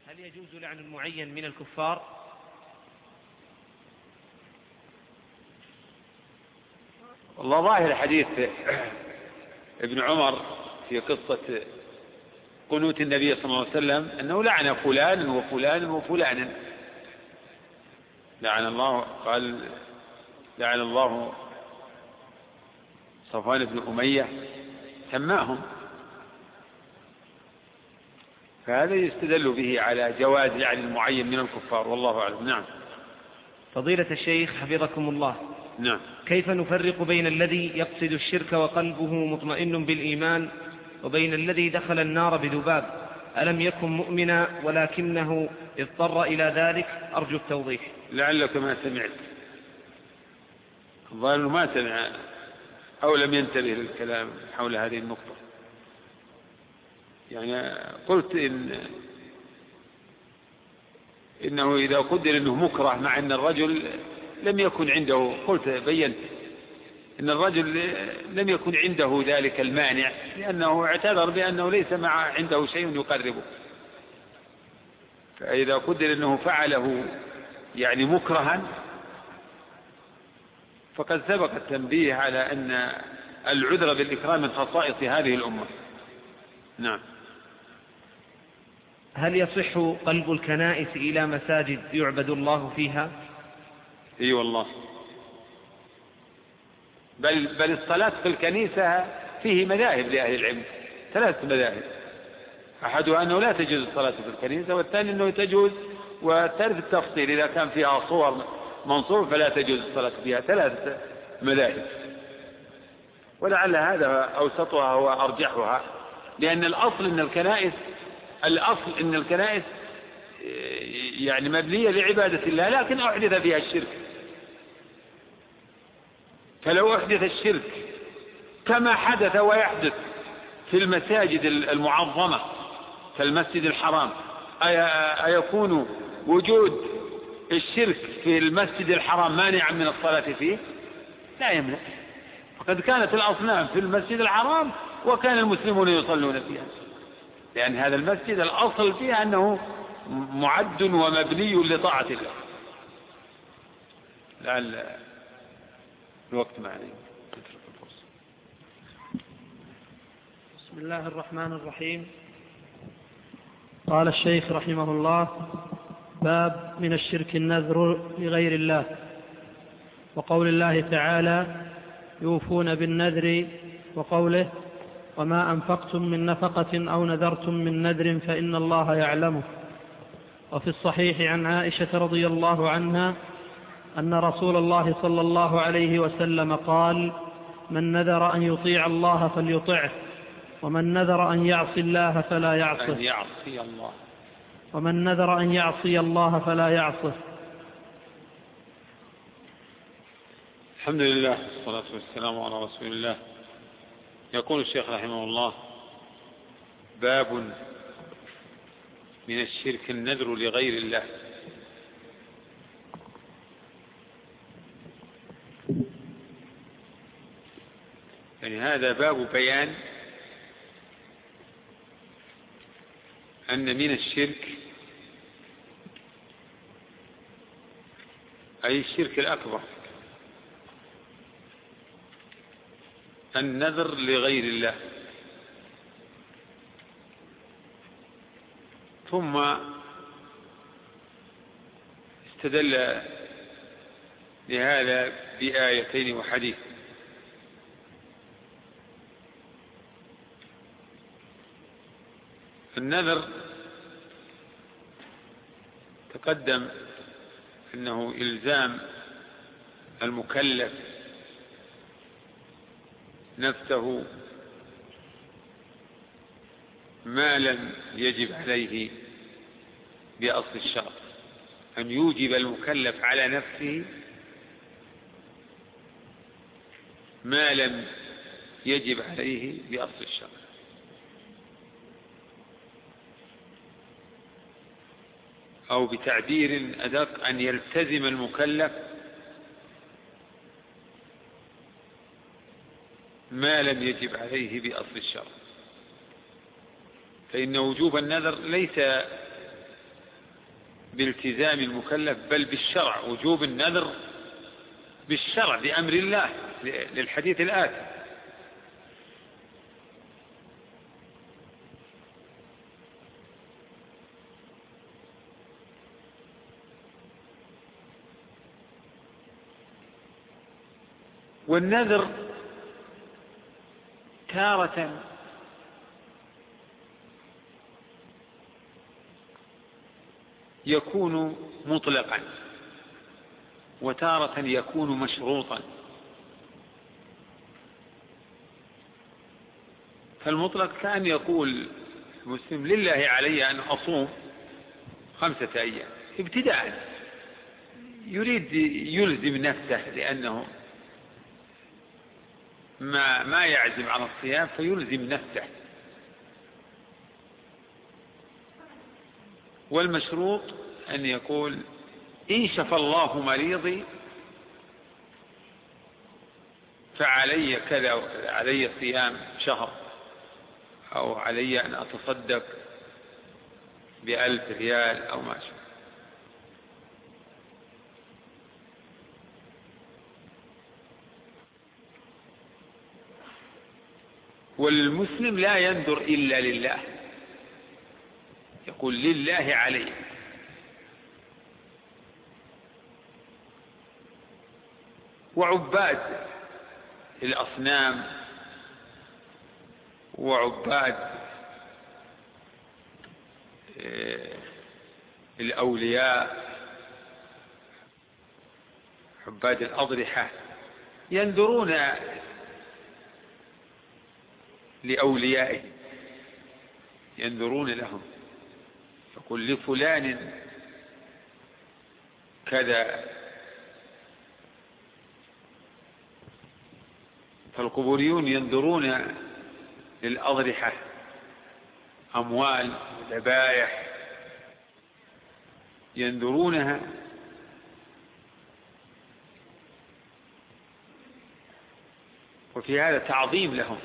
هل يجوز لعن المعين من الكفار؟ والله ظاهر حديث ابن عمر في قصة قنوت النبي صلى الله عليه وسلم أنه لعن فلان وفلان وفلانا، لعن الله، قال لعن الله صفوان بن أمية سماهم، فهذا يستدل به على جواز لعن المعين من الكفار، والله أعلم. نعم. فضيلة الشيخ حفظكم الله، نعم. كيف نفرق بين الذي يقصد الشرك وقلبه مطمئن بالإيمان وبين الذي دخل النار بذباب ألم يكن مؤمنا ولكنه اضطر إلى ذلك؟ أرجو التوضيح. لعلك ما سمعت، الظاهر ما سمع أو لم ينتبه للكلام حول هذه النقطة. يعني قلت إنه إذا قدر أنه مكره مع أن الرجل لم يكن عنده، قلت بينت أن الرجل لم يكن عنده ذلك المانع لأنه اعتذر بأنه ليس عنده شيء يقربه، فإذا قدر أنه فعله يعني مكرها فقد سبق التنبيه على أن العذر بالإكرام من خصائص هذه الأمة. نعم. هل يصح قلب الكنائس إلى مساجد يعبد الله فيها؟ اي والله، بل الصلاة في الكنيسة فيه مذاهب لأهل العلم، 3 مذاهب، أحدها أنه لا تجوز الصلاة في الكنيسة، والثاني أنه تجوز، والثالث التفصيل إذا كان فيها صور منصور فلا تجوز الصلاة فيها، 3 مذاهب، ولعل هذا أوسطها وأرجحها، لأن الأصل أن الكنائس يعني مبنية لعبادة الله، لكن أحدث فيها الشرك، فلو أحدث الشرك كما حدث ويحدث في المساجد المعظمة كالمسجد الحرام، أيكون وجود الشرك في المسجد الحرام مانعا من الصلاة فيه؟ لا يمنع، فقد كانت الأصنام في المسجد الحرام وكان المسلمون يصلون فيها، لأن هذا المسجد الأصل فيه أنه معد ومبني لطاعة الله. لعل الوقت معنا. بسم الله الرحمن الرحيم. قال الشيخ رحمه الله: باب من الشرك النذر لغير الله، وقول الله تعالى: يوفون بالنذر، وقوله: وما أنفقتم من نفقة أو نذرتم من نذر فإن الله يعلمه. وفي الصحيح عن عائشة رضي الله عنها أن رسول الله صلى الله عليه وسلم قال: من نذر أن يطيع الله فليطعه، ومن نذر أن يعصي الله فلا يعصه، ومن نذر أن يعصي الله فلا يعصه. الحمد لله والصلاة والسلام على رسول الله. يقول الشيخ رحمه الله: باب من الشرك النذر لغير الله. يعني هذا باب بيان أن من الشرك، أي الشرك الأكبر، النذر لغير الله. ثم استدل لهذا بآيتين وحديث. النذر تقدم أنه إلزام المكلف نفسه ما لم يجب عليه بأصل الشرع، أن يوجب المكلف على نفسه ما لم يجب عليه بأصل الشرع. أو بتعبير أدق، أن يلتزم المكلف ما لم يجب عليه بأصل الشرع. فإن وجوب النذر ليس بالتزام المكلف بل بالشرع، وجوب النذر بالشرع بأمر الله للحديث الآتي. والنذر تارة يكون مطلقا وتارة يكون مشروطا. فالمطلق كأن يقول المسلم لله علي أن أصوم 5 أيام ابتداء، يريد يلزم نفسه لأنه ما يعزم على الصيام فيلزم نفسه. والمشروط أن يقول إن شفى الله مريضي فعلي كذا، علي صيام شهر، أو علي أن أتصدق ب1000 ريال أو ما شاء. والمسلم لا ينذر إلا لله، يقول لله علي. وعباد الأصنام وعباد الأولياء، عباد الأضرحة، ينذرون لأوليائهم، ينذرون لهم، يقول لفلان كذا. فالقبوريون ينذرون للأضرحة أموال وذبائح ينذرونها، وفي هذا تعظيم لهم.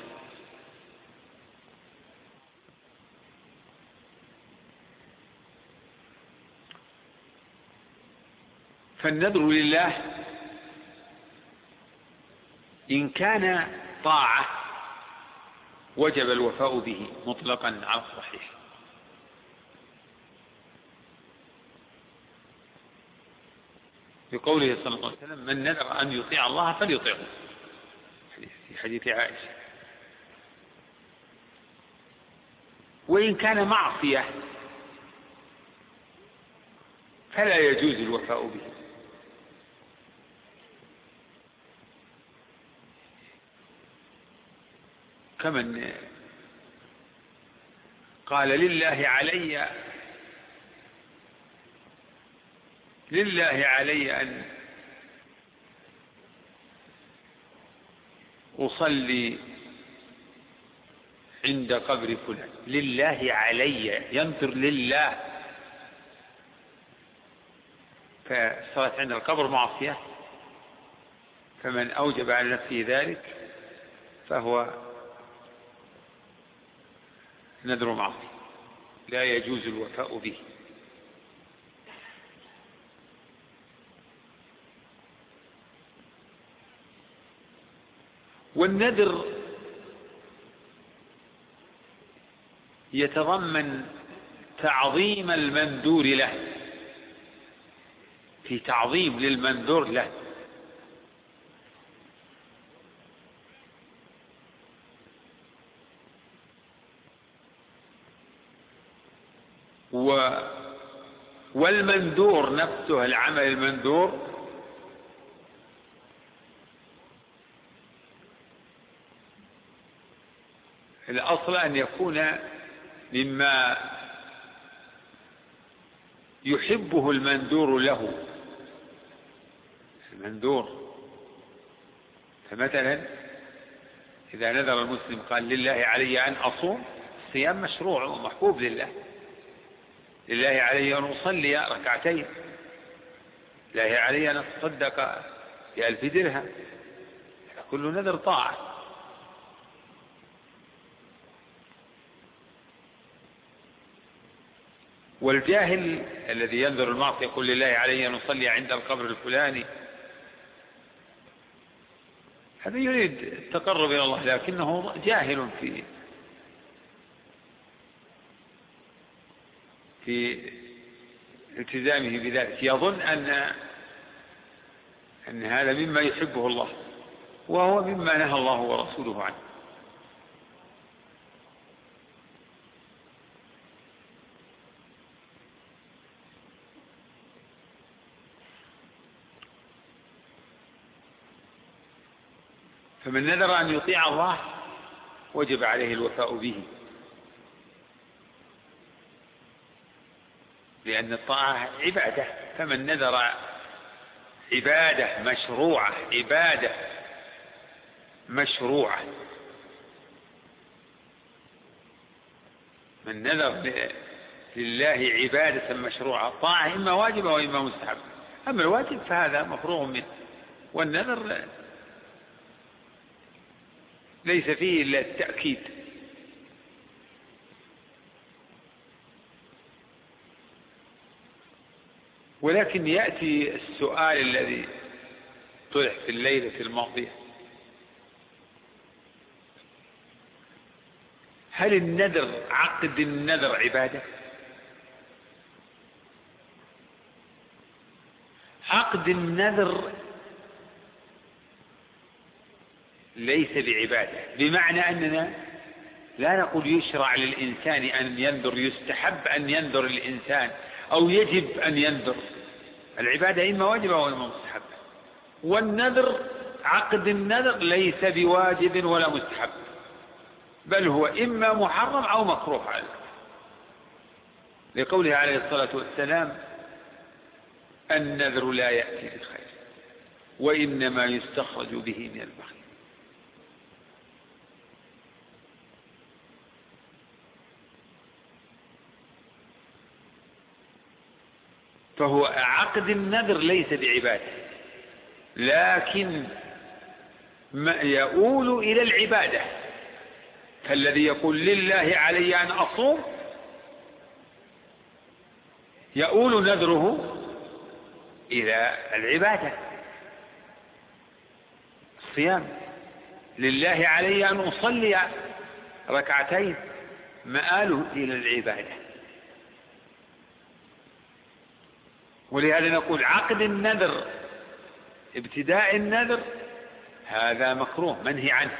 فالنذر لله إن كان طاعة وجب الوفاء به مطلقا على الصحيح. بقوله صلى الله عليه وسلم من نذر أن يطيع الله فليطيعه، في حديث عائشة. وإن كان معصية فلا يجوز الوفاء به. كمن قال لله علي أن أصلي عند قبر فلان، لله علي، ينذر لله. فصلاة عند القبر معصية، فمن أوجب على نفسه ذلك فهو نذر معصية لا يجوز الوفاء به. والنذر يتضمن تعظيم المنذور له، في تعظيم للمنذور له. والمنذور نفسه، العمل المنذور الأصل أن يكون مما يحبه المنذور له، المنذور. فمثلا إذا نذر المسلم قال لله علي أن أصوم، الصيام مشروع ومحبوب لله. لله علي أن أصلي 2 ركعتين، لله علي أن أتصدق ب1000 درهم، كل نذر طاعة. والجاهل الذي ينذر المعصية يقول لله علي أن أصلي عند القبر الفلاني، هذا يريد التقرب إلى الله لكنه جاهل في التزامه بذلك، يظن أن هذا مما يحبه الله وهو مما نهى الله ورسوله عنه. فمن نذر أن يطيع الله وجب عليه الوفاء به، لأن الطاعة عبادة، فمن نذر عبادة مشروعة، عبادة مشروعة، من نذر لله عبادة مشروعة، طاعة إما واجبة وإما مستحب. أما الواجب فهذا مفروغ منه، والنذر ليس فيه إلا التأكيد. ولكن يأتي السؤال الذي طرح في الليلة الماضية: هل النذر، عقد النذر عبادة؟ عقد النذر ليس بعبادة، بمعنى أننا لا نقول يشرع للإنسان أن ينذر، يستحب أن ينذر الإنسان أو يجب أن ينذر. العبادة إما واجبة وإما مستحب، والنذر، عقد النذر ليس بواجب ولا مستحب، بل هو إما محرم أو مكروه عليه، لقوله عليه الصلاة والسلام: النذر لا يأتي بالخير وإنما يستخرج به من البخيل. فهو عقد النذر ليس بعبادة، لكن ما يؤول إلى العبادة، فالذي يقول لله علي أن أصوم يؤول نذره إلى العبادة، الصيام. لله علي أن أصلي ركعتين، مآله إلى العبادة. ولهذا نقول عقد النذر، ابتداء النذر، هذا مكروه منهي عنه.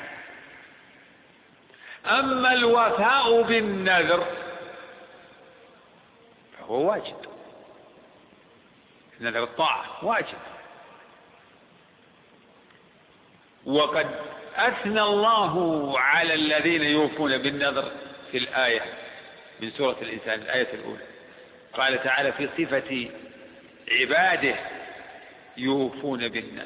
أما الوفاء بالنذر فهو واجب، نذر الطاعة واجب. وقد أثنى الله على الذين يوفون بالنذر في الآية من سورة الإنسان، الآية الأولى، قال تعالى في صفة عباده: يوفون بالنذر،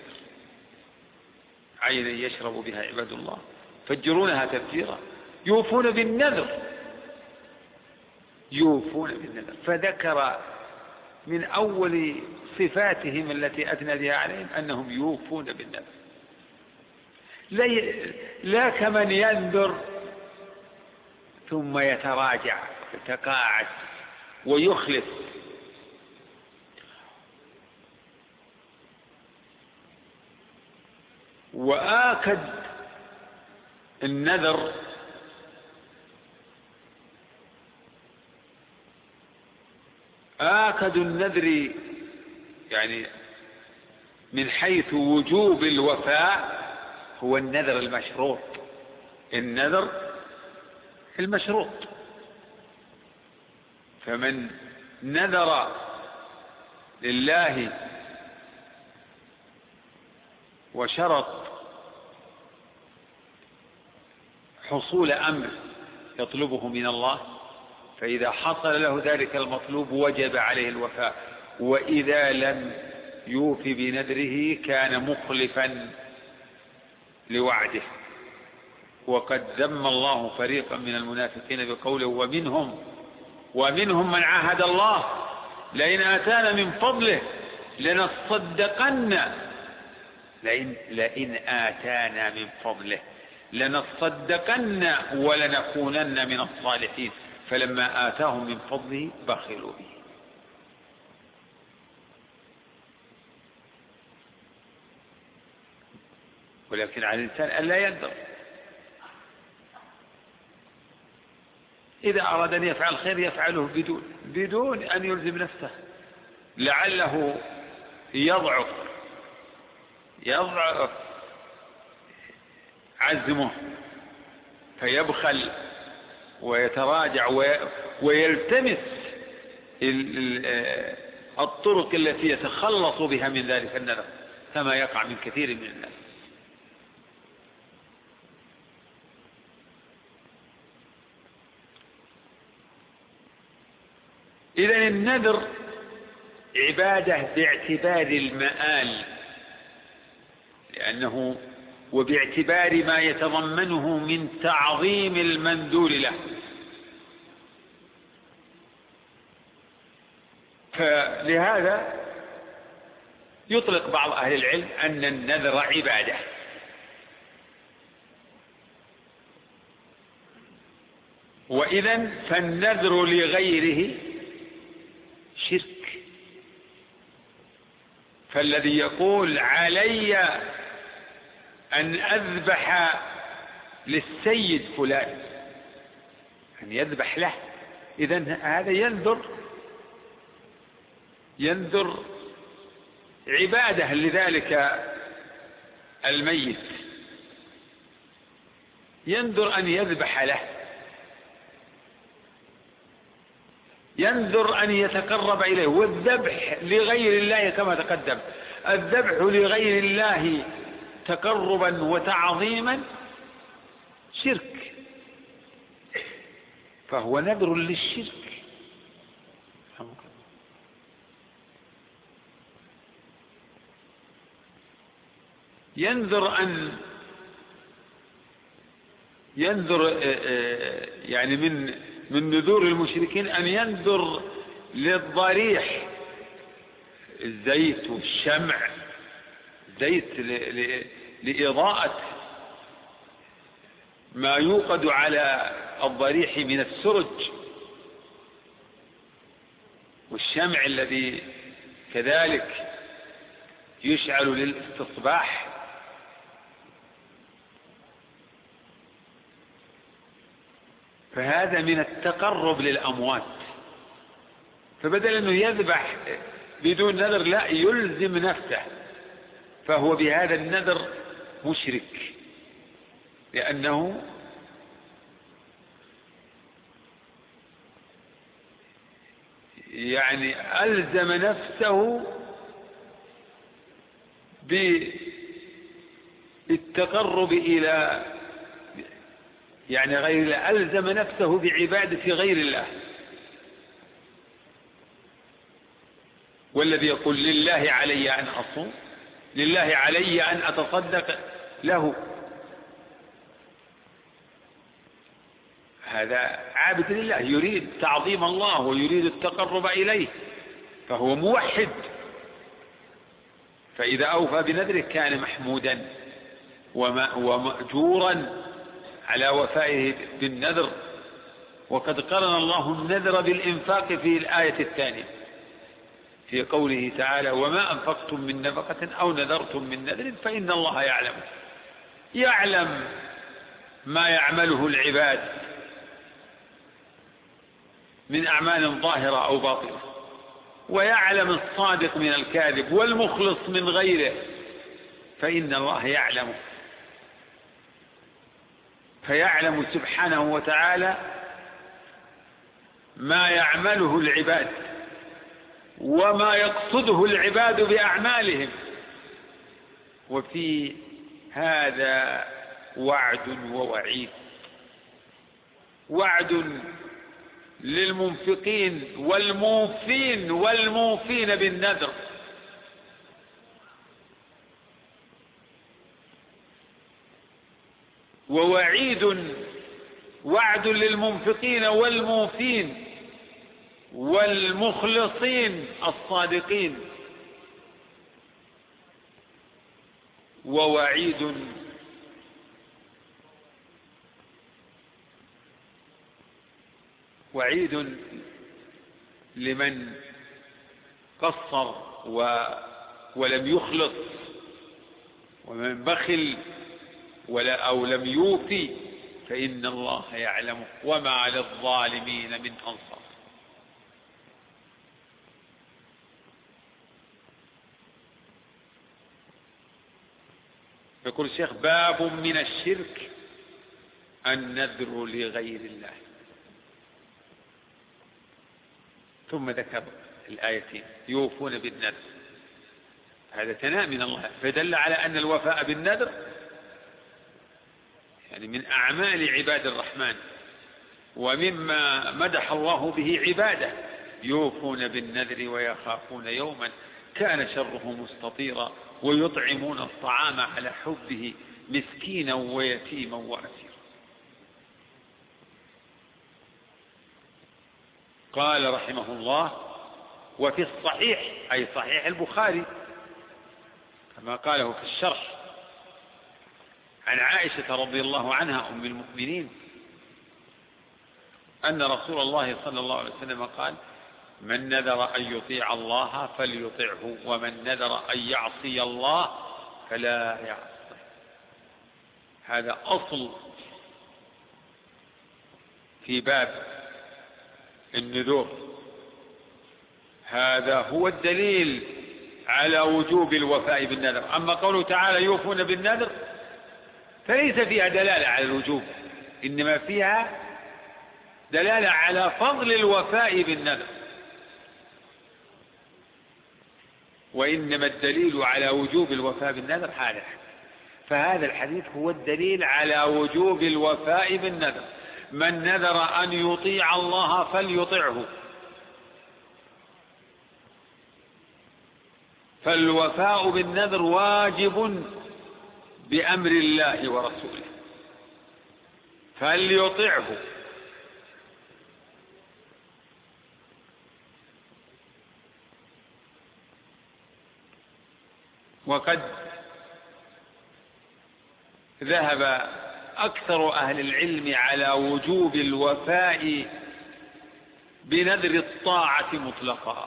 عينا يشرب بها عباد الله فجرونها تفجيرا. يوفون بالنذر، يوفون بالنذر، فذكر من أول صفاتهم التي أثنى بها عليهم أنهم يوفون بالنذر، لا كمن ينذر ثم يتراجع يتقاعد ويخلف. وآكد النذر يعني من حيث وجوب الوفاء هو النذر المشروط، النذر المشروط. فمن نذر لله وشرط حصول أمر يطلبه من الله، فإذا حصل له ذلك المطلوب وجب عليه الوفاء، وإذا لم يوف بنذره كان مخلفا لوعده. وقد ذم الله فريقا من المنافقين بقوله: ومنهم من عاهد الله لئن آتانا من فضله لنصدقن، لئن آتانا من فضله لنصدقن ولنكونن من الصالحين. فلما آتاهم من فضله بخلوا به. ولكن على الإنسان ألا يندر، إذا أراد أن يفعل خير يفعله بدون أن يلزم نفسه، لعله يضعف عزمه فيبخل ويتراجع ويلتمس الطرق التي يتخلص بها من ذلك النذر، كما يقع من كثير من الناس. إذن النذر عبادة باعتبار المآل، لأنه وباعتبار ما يتضمنه من تعظيم المنذور له. فلهذا يطلق بعض أهل العلم أن النذر عبادة، وإذن فالنذر لغيره شرك. فالذي يقول علي أن أذبح للسيد فلان، أن يذبح له، إذن هذا ينذر عبادة لذلك الميت، ينذر أن يذبح له، ينذر أن يتقرب إليه. والذبح لغير الله كما تقدم، الذبح لغير الله تقربا وتعظيما شرك، فهو نذر للشرك. ينذر يعني من نذور المشركين أن ينذر للضريح الزيت والشمع، زيت لإضاءة ما يوقد على الضريح من السرج، والشمع الذي كذلك يشعل للاستصباح. فهذا من التقرب للأموات، فبدل أنه يذبح بدون نذر لا يلزم نفسه، فهو بهذا النذر مشرك، لأنه يعني ألزم نفسه بالتقرب إلى يعني غير الله، ألزم نفسه بعبادة غير الله. والذي يقول لله علي أن أصوم، لله علي أن أتصدق له، هذا عابد لله، يريد تعظيم الله ويريد التقرب إليه، فهو موحد. فإذا أوفى بنذره كان محمودا ومأجورا على وفائه بالنذر. وقد قرن الله النذر بالإنفاق في الآية الثانية في قوله تعالى: وما أنفقتم من نفقة أو نذرتم من نذر فإن الله يعلم ما يعمله العباد من أعمال ظاهرة أو باطنة، ويعلم الصادق من الكاذب والمخلص من غيره، فإن الله يعلمه. فيعلم سبحانه وتعالى ما يعمله العباد وما يقصده العباد بأعمالهم. وفي هذا وعد ووعيد: وعد للمنفقين والموفين بالنذر، وعد للمنفقين والموفين والمخلصين الصادقين، ووعيد وعيد لمن قصر ولم يخلص، ومن بخل أو لم يوفي فإن الله يعلم وما للظالمين من أنصار. يقول الشيخ: باب من الشرك النذر لغير الله. ثم ذكر الآيتين يوفون بالنذر، هذا ثناء من الله، فدل على أن الوفاء بالنذر يعني من أعمال عباد الرحمن، ومما مدح الله به عباده: يوفون بالنذر ويخافون يوما كان شره مستطيرا ويطعمون الطعام على حبه مسكينا ويتيما وأسيرا. قال رحمه الله: وفي الصحيح أي صحيح البخاري كما قاله في الشرح عن عائشة رضي الله عنها أم المؤمنين أن رسول الله صلى الله عليه وسلم قال: من نذر أن يطيع الله فليطعه، ومن نذر أن يعصي الله فلا يعصيه. هذا أصل في باب النذور، هذا هو الدليل على وجوب الوفاء بالنذر. أما قوله تعالى: يوفون بالنذر، فليس فيها دلالة على الوجوب، إنما فيها دلالة على فضل الوفاء بالنذر، وإنما الدليل على وجوب الوفاء بالنذر هذا الحديث. فهذا الحديث هو الدليل على وجوب الوفاء بالنذر: من نذر أن يطيع الله فليطعه. فالوفاء بالنذر واجب بأمر الله ورسوله، فليطعه. وقد ذهب أكثر أهل العلم على وجوب الوفاء بنذر الطاعة مطلقا،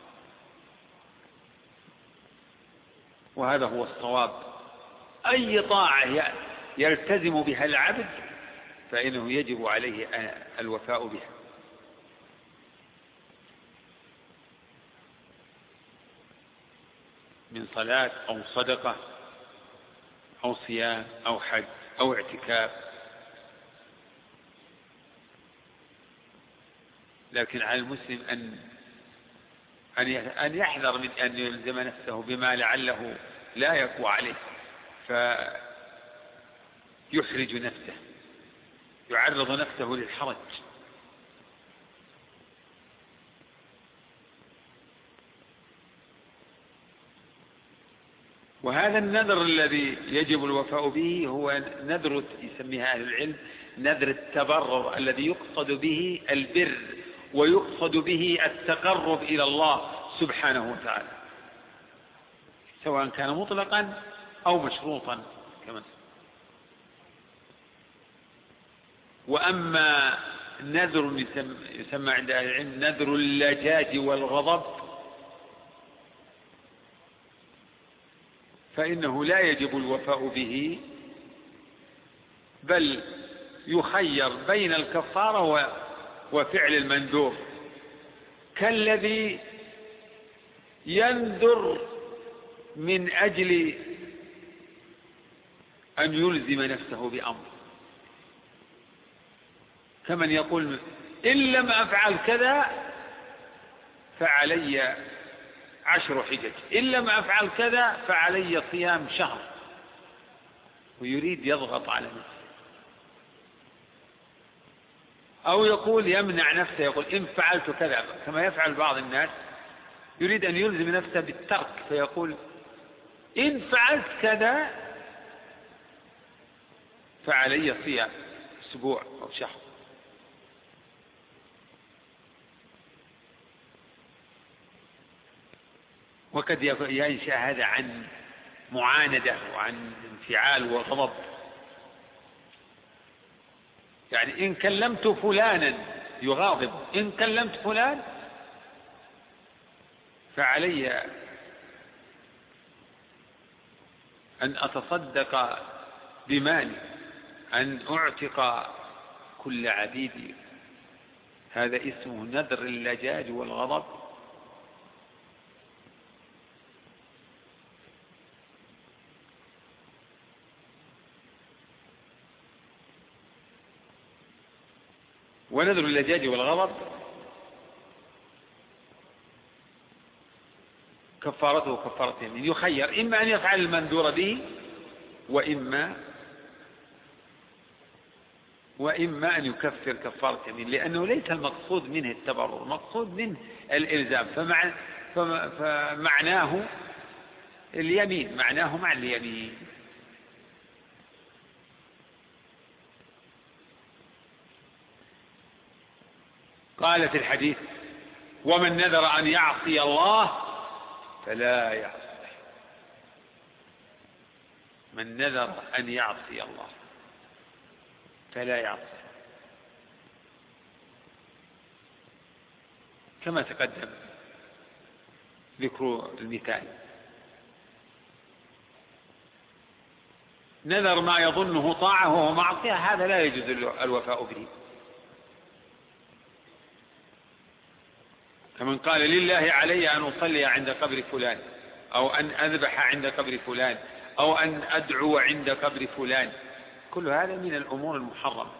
وهذا هو الصواب. أي طاعة يلتزم بها العبد فإنه يجب عليه الوفاء بها. من صلاة أو صدقة أو صيام أو حج أو اعتكاف. لكن على المسلم أن يحذر من أن يلزم نفسه بما لعله لا يقوى عليه، فيحرج نفسه، يعرض نفسه للحرج. وهذا النذر الذي يجب الوفاء به هو نذر يسميها أهل العلم نذر التبرر، الذي يقصد به البر ويقصد به التقرب إلى الله سبحانه وتعالى، سواء كان مطلقا أو مشروطا كما. وأما نذر يسمى عند أهل العلم نذر اللجاج والغضب، فإنه لا يجب الوفاء به، بل يخير بين الكفارة وفعل المندوب، كالذي ينذر من أجل أن يلزم نفسه بأمر، كمن يقول: إن لم أفعل كذا فعلي 10 حجج، إن لم أفعل كذا فعلي صيام شهر، ويريد يضغط على نفسه. أو يقول يمنع نفسه، يقول: إن فعلت كذا، كما يفعل بعض الناس يريد أن يلزم نفسه بالترك، فيقول: إن فعلت كذا فعلي صيام أسبوع أو شهر. وقد ينشأ هذا عن معاندة وعن انفعال وغضب. يعني إن كلمت فلانا يغاضب: إن كلمت فلان فعلي أن أتصدق بمالي، أن أعتق كل عبيدي. هذا اسمه نذر اللجاج والغضب. ونذر اللجاج والغضب كفارته كفارة يمين، يخير إما أن يفعل المنذور به وإما أن يكفر كفارة يمين، لأنه ليس المقصود منه التبرر، المقصود منه الإلزام، فمعناه اليمين، معناه مع اليمين. قال في الحديث: ومن نذر أن يعصي الله فلا يعصيه. من نذر أن يعصي الله فلا يعصيه، كما تقدم ذكر المثال. نذر ما يظنه طاعة وهو معصية، هذا لا يجوز الوفاء به. فمن قال: لله علي أن أصلي عند قبر فلان، أو أن أذبح عند قبر فلان، أو أن أدعو عند قبر فلان، كل هذا من الأمور المحرمة،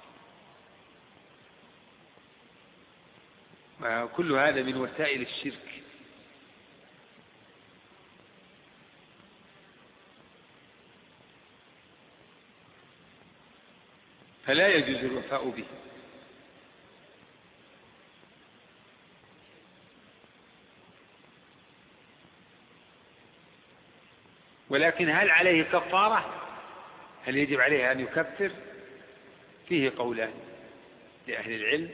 كل هذا من وسائل الشرك. فلا يجوز الوفاء به. ولكن هل عليه كفارة؟ هل يجب عليه أن يكفر؟ فيه قولان لأهل العلم.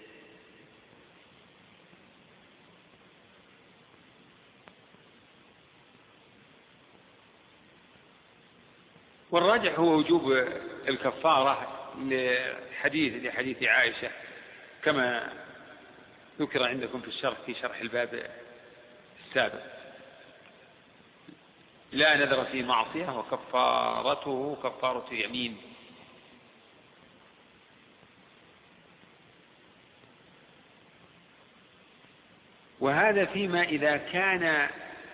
والراجح هو وجوب الكفارة لحديث عائشة، كما ذكر عندكم في الشرح، في شرح الباب السابق: لا نذر في معصية وكفارته كفارة يمين. وهذا فيما إذا كان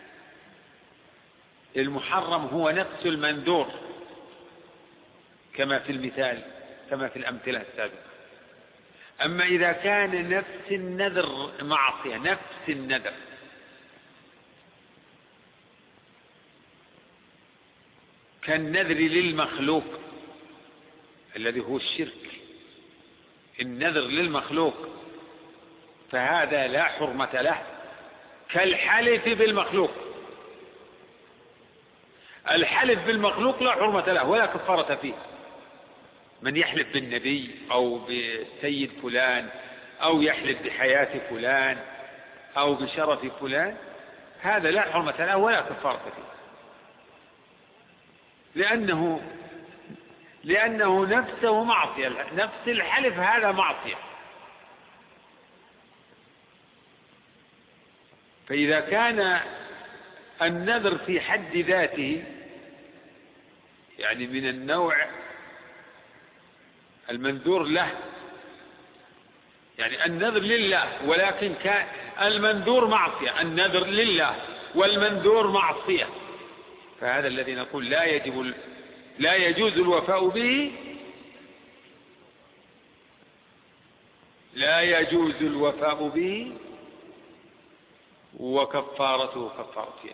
المحرم هو نفس المنذور، كما في المثال، كما في الأمثلة السابقة. أما إذا كان نفس النذر معصية، نفس النذر، كالنذر للمخلوق الذي هو الشرك، النذر للمخلوق، فهذا لا حرمة له، كالحلف بالمخلوق. الحلف بالمخلوق لا حرمة له ولا كفارة فيه. من يحلف بالنبي أو بسيد فلان، أو يحلف بحياة فلان أو بشرف فلان، هذا لا حرمة له ولا كفارة فيه، لأنه نفسه معصية، نفس الحلف هذا معصية. فإذا كان النذر في حد ذاته، يعني من النوع المنذور له، يعني النذر لله ولكن كان المنذور معصية، النذر لله والمنذور معصية، فهذا الذي نقول لا يجوز الوفاء به، لا يجوز الوفاء به، وكفارته كفارة يمين.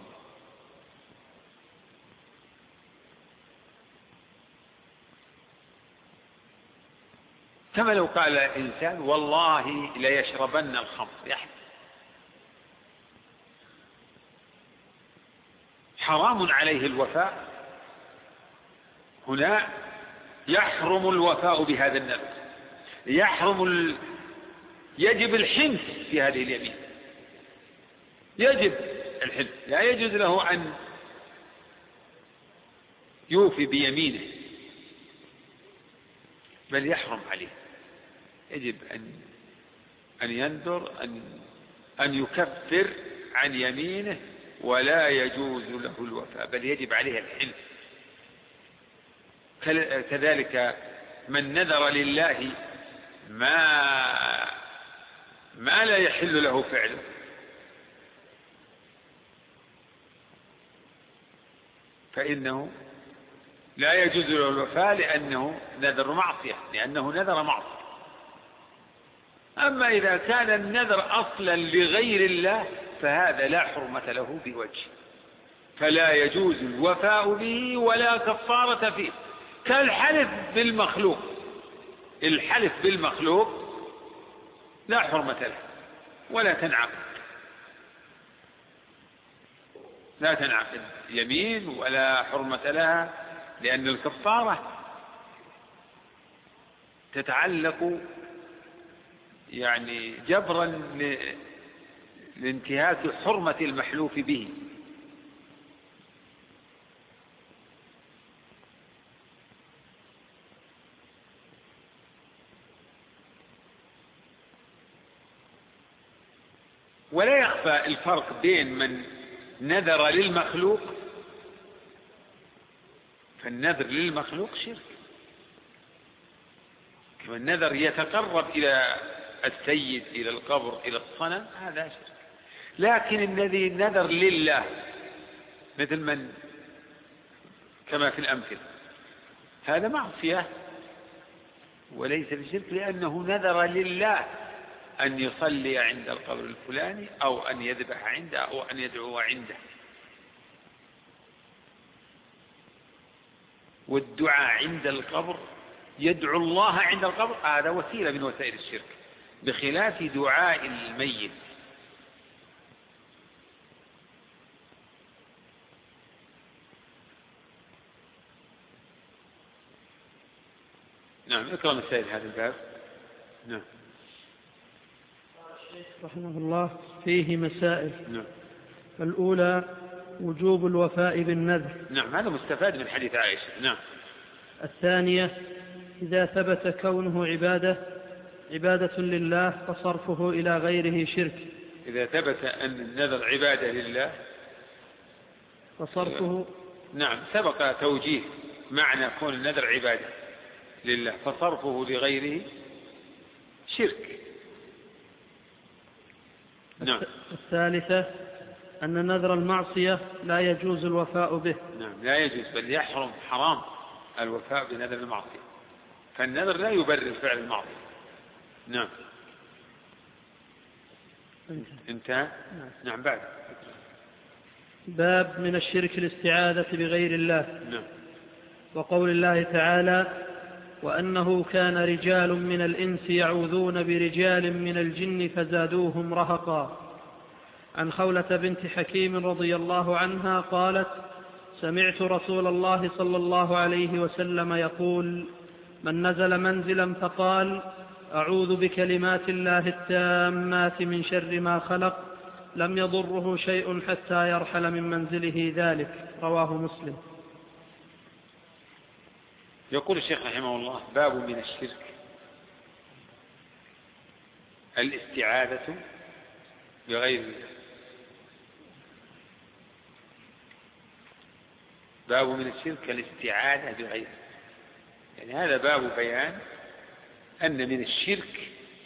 كما لو قال إنسان: والله ليشربن الخمر، يحلف، حرام عليه الوفاء، هنا يحرم الوفاء بهذا النذر، يجب الحنث في هذه اليمين، يجب الحنث، لا يجوز له أن يوفي بيمينه، بل يحرم عليه، يجب أن أن ينذر أن يكفر عن يمينه ولا يجوز له الوفاء، بل يجب عليه الحلف. كذلك من نذر لله ما لا يحل له فعله فإنه لا يجوز له الوفاء لأنه نذر معصية، لأنه نذر معصية. أما إذا كان النذر أصلا لغير الله فهذا لا حرمة له بوجه، فلا يجوز الوفاء به ولا كفارة فيه، كالحلف بالمخلوق. الحلف بالمخلوق لا حرمة له ولا تنعقد يمين ولا حرمة لها، لأن الكفارة تتعلق يعني جبرا لانتهاك حرمة المحلوف به. ولا يخفى الفرق بين من نذر للمخلوق، فالنذر للمخلوق شرك، كما النذر يتقرب إلى السيد، إلى القبر، إلى الصنم، هذا شرك. لكن الذي نذر لله مثل من كما في الأمثلة هذا معصية وليس بشرك، لأنه نذر لله أن يصلي عند القبر الفلاني أو أن يذبح عنده أو أن يدعو عنده. والدعاء عند القبر، يدعو الله عند القبر، هذا وسيلة من وسائل الشرك، بخلاف دعاء الميت. نعم، اقرأ مسائل هذا الباب. نعم. رحمه الله فيه مسائل. نعم. الأولى وجوب الوفاء بالنذر. نعم، هذا مستفاد من حديث عائشة. نعم. الثانية إذا ثبت كونه عبادة لله فصرفه إلى غيره شرك. إذا ثبت أن النذر عبادة لله فصرفه. نعم، سبق توجيه معنى كون النذر عبادة لله، فصرفه لغيره شرك. نعم. الثالثة أن نذر المعصية لا يجوز الوفاء به. نعم، لا يجوز، بل يحرم، حرام الوفاء بنذر المعصية، فالنذر لا يبرر فعل المعصية. نعم. انتهى. نعم. بعد باب من الشرك الاستعاذة بغير الله. نعم. وقول الله تعالى وأنه كان رجال من الإنس يعوذون برجال من الجن فزادوهم رهقا. عن خولة بنت حكيم رضي الله عنها قالت سمعت رسول الله صلى الله عليه وسلم يقول من نزل منزلا فقال أعوذ بكلمات الله التامات من شر ما خلق لم يضره شيء حتى يرحل من منزله ذلك. رواه مسلم. يقول الشيخ رحمه الله باب من الشرك الاستعاذة بغير الله. باب من الشرك الاستعاذة بغير الله، يعني هذا باب بيان أن من الشرك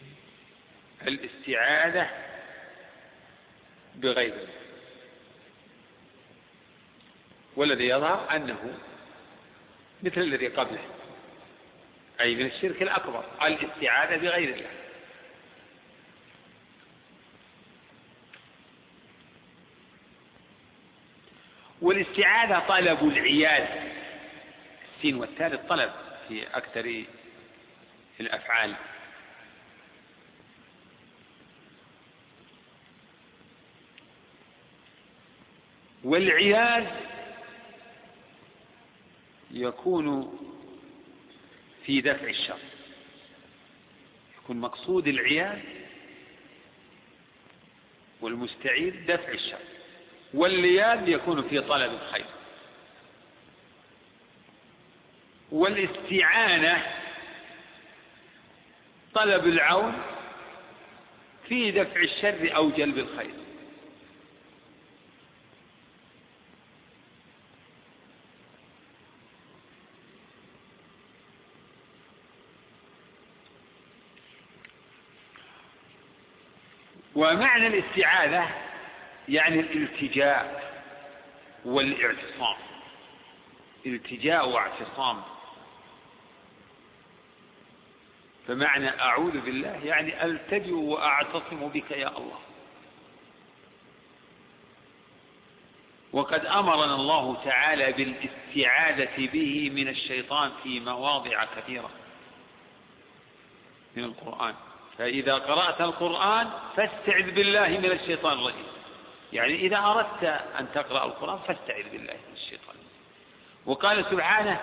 الاستعاذة بغير الله، والذي يظهر أنه مثل الذي قبله، أي من الشرك الأكبر الاستعاذة بغير الله. والاستعاذة طلب العياذ، السين والتاء الطلب في أكثر الأفعال. والعياذ يكون في دفع الشر، يكون مقصود العياذ والمستعيذ دفع الشر، واللياذ يكون في طلب الخير. والاستعانة طلب العون في دفع الشر أو جلب الخير. ومعنى الاستعاذة يعني الالتجاء والاعتصام، التجاء واعتصام. فمعنى أعوذ بالله يعني ألتجئ وأعتصم بك يا الله. وقد أمرنا الله تعالى بالاستعاذة به من الشيطان في مواضع كثيرة من القرآن. فإذا قرأت القرآن فاستعذ بالله من الشيطان الرجيم، يعني إذا أردت أن تقرأ القرآن فاستعذ بالله من الشيطان. وقال سبحانه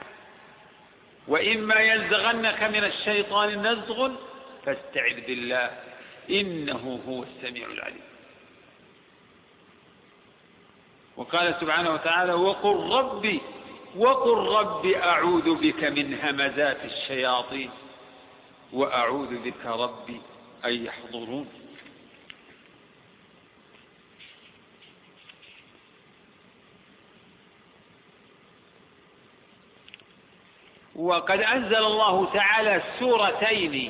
وإما ينزغنك من الشيطان نزغ فاستعذ بالله إنه هو السميع العليم. وقال سبحانه وتعالى وقل ربي أعوذ بك من همزات الشياطين وأعوذ بك ربي أن يحضرون. وقد أنزل الله تعالى سورتين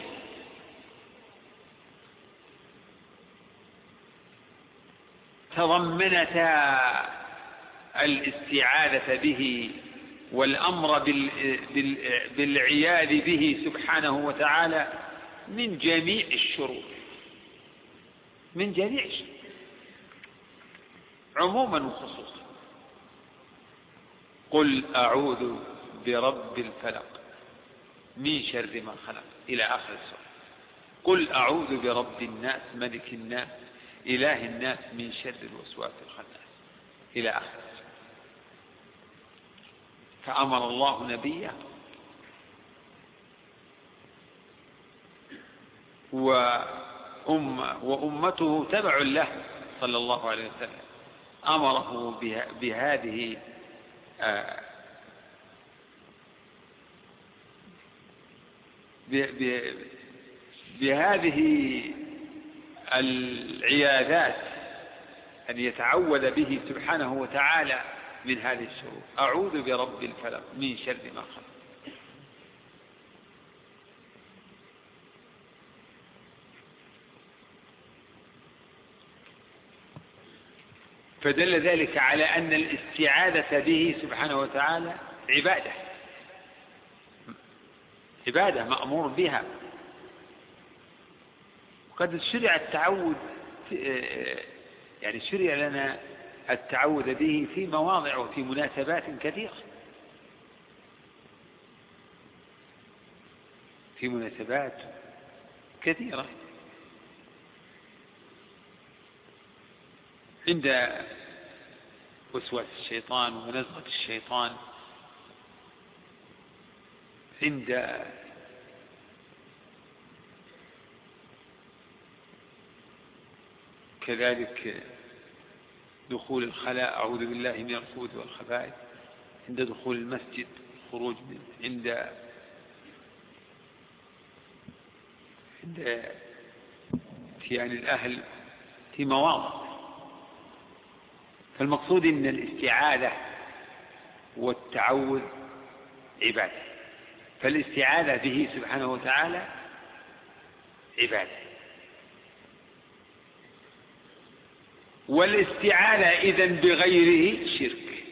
تضمنتا الاستعاذة به والأمر بالعياذ به سبحانه وتعالى من جميع الشرور، من جميع الشرور عموما وخصوصا. قل أعوذ برب الفلق من شر ما خلق إلى آخر السورة. قل أعوذ برب الناس ملك الناس إله الناس من شر الوسواس الخناس إلى آخر السورة. فأمر الله نبيه وأمته تبع له صلى الله عليه وسلم، أمره بهذه العياذات أن يتعوذ به سبحانه وتعالى من هذه الشرور. أعوذ برب الفلق من شر ما خلق. فدل ذلك على أن الاستعاذة به سبحانه وتعالى عبادة مأمور بها. وقد شرع التعوذ، يعني شرع لنا التعوذ به في مواضع وفي مناسبات كثيرة، في مناسبات كثيرة، عند وسواس الشيطان ونزغة الشيطان، عند كذلك دخول الخلاء أعوذ بالله من الخبث والخبائث، عند دخول المسجد الخروج منه، عند اتيان الأهل في مواضع. فالمقصود أن الاستعاذة والتعوذ عبادة، فالاستعاذة به سبحانه وتعالى عبادة. والاستعاذة إذن بغيره شرك.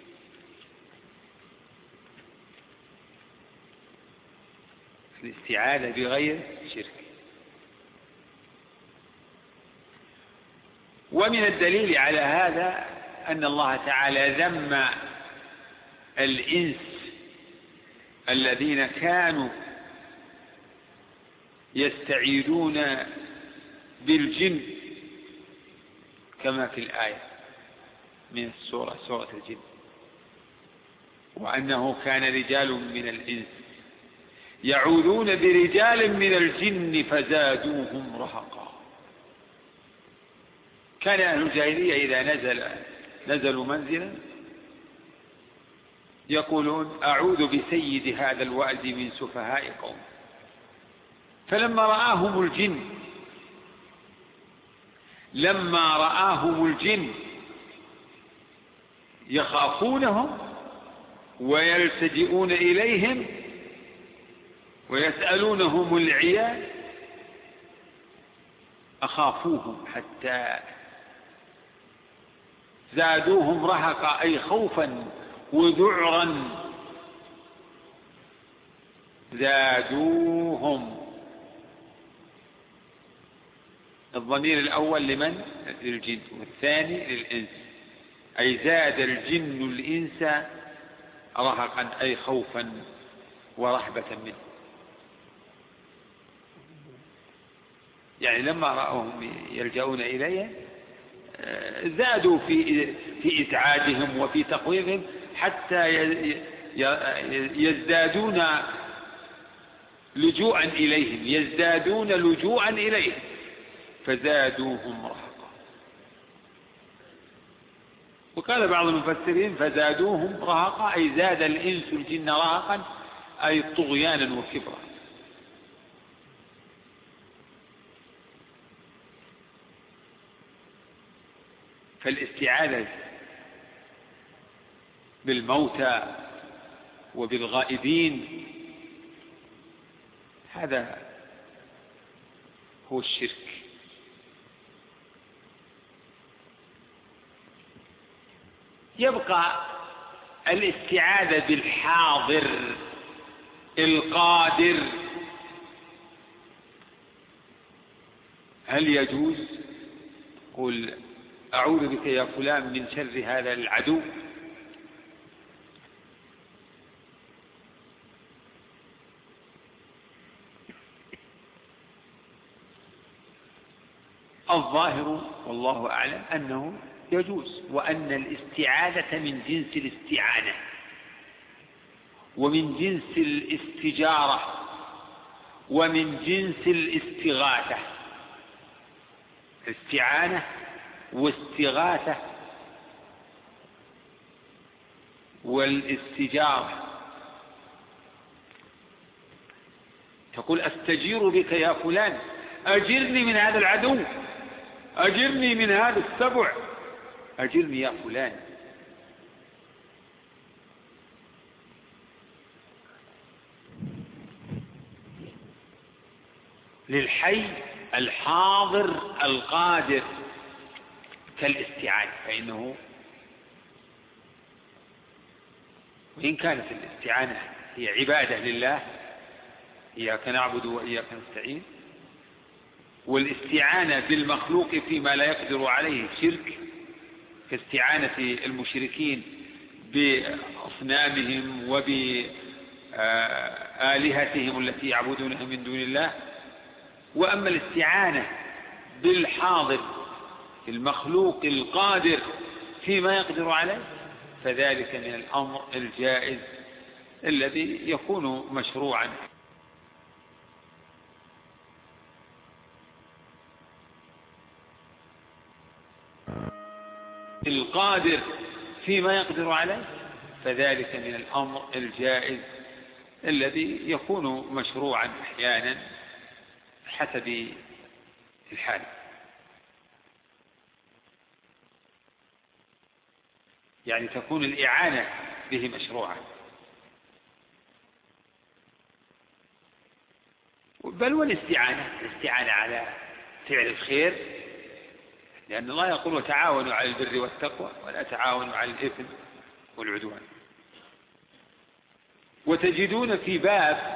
الاستعاذة بغيره شرك. ومن الدليل على هذا أن الله تعالى ذم الإنس الذين كانوا يستعيذون بالجن كما في الآية من السورة، سورة الجن، وأنه كان رجال من الإنس يعوذون برجال من الجن فزادوهم رهقا. كان أهل الجاهلية إذا نزلوا منزلا يقولون أعوذ بسيد هذا الوادي من سفهاء قوم. فلما رآهم الجن لما رآهم الجن يخافونهم ويلتجئون إليهم ويسألونهم العيال أخافوهم حتى زادوهم رهقا، أي خوفا وذعرا، زادوهم. الضمير الأول لمن؟ للجن، والثاني للإنس، أي زاد الجن الإنس رهقا، أي خوفا ورهبة منه. يعني لما رأوهم يلجؤون إليه زادوا في إسعادهم وفي تقويضهم حتى يزدادون لجوعا إليهم، فزادوهم رهقا. وقال بعض المفسرين فزادوهم رهقا، أي زاد الإنس الجن رهقا، أي طغيانا وكبرا. فالاستعاذة بالموتى وبالغائبين هذا هو الشرك. يبقى الاستعاذة بالحاضر القادر، هل يجوز؟ قل أعوذ بك يا فلان من شر هذا العدو. الظاهر والله أعلم أنه يجوز، وأن الاستعاذة من جنس الاستعانة ومن جنس الاستجارة ومن جنس الاستغاثة. استعانة واستغاثة والاستجارة. تقول أستجير بك يا فلان، أجرني من هذا العدو، أجرني من هذا السبع، أجرني يا فلان. للحي الحاضر القادر كالاستعانة، فإنه وإن كانت الاستعانة هي عبادة لله، إياك نعبد وإياك نستعين، والاستعانة بالمخلوق فيما لا يقدر عليه شرك، كاستعانة المشركين بأصنامهم وبآلهتهم التي يعبدونها من دون الله. وأما الاستعانة بالحاضر المخلوق القادر فيما يقدر عليه فذلك من الأمر الجائز الذي يكون مشروعا. القادر فيما يقدر عليه فذلك من الأمر الجائز الذي يكون مشروعا أحيانا حسب الحال. يعني تكون الإعانة به مشروعة، بل والاستعانة على فعل الخير، لأن الله يقول وتعاونوا على البر والتقوى ولا تعاونوا على الإثم والعدوان. وتجدون في باب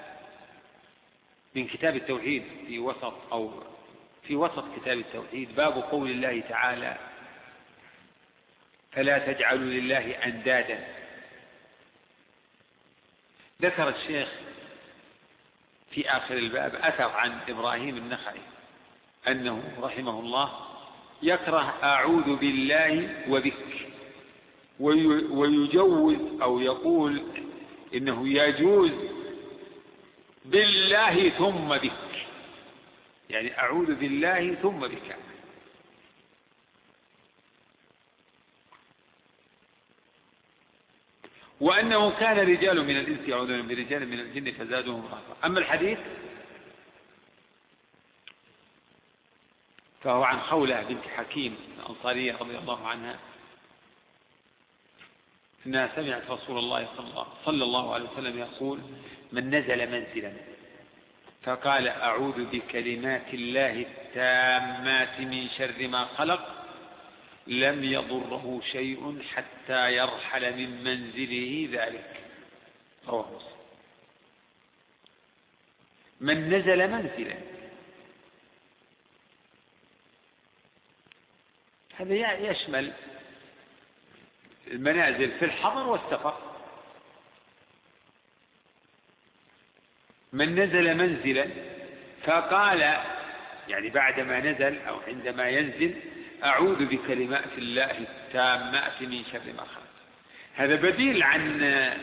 من كتاب التوحيد في وسط كتاب التوحيد باب قول الله تعالى فلا تجعلوا لله أندادا. ذكر الشيخ في آخر الباب أثر عن إبراهيم النخعي أنه رحمه الله يكره أعوذ بالله وبك، ويجوز أو يقول إنه يجوز بالله ثم بك، يعني أعوذ بالله ثم بك. وأنه كان رجال من الإنس يعوذون برجال من الجن فزادوهم رهقا. أما الحديث فهو عن خولة بنت حكيم الأنصارية رضي الله عنها إنها سمعت رسول الله صلى الله عليه وسلم يقول: من نزل منزلا فقال: أعوذ بكلمات الله التامات من شر ما خلق، لم يضره شيء حتى يرحل من منزله ذلك. رواه مسلم. من نزل منزلا، هذا يشمل المنازل في الحضر والسفر. من نزل منزلا فقال، يعني بعدما نزل أو عندما ينزل: أعوذ بكلمات الله التامات من شر ما خلق. هذا بديل عن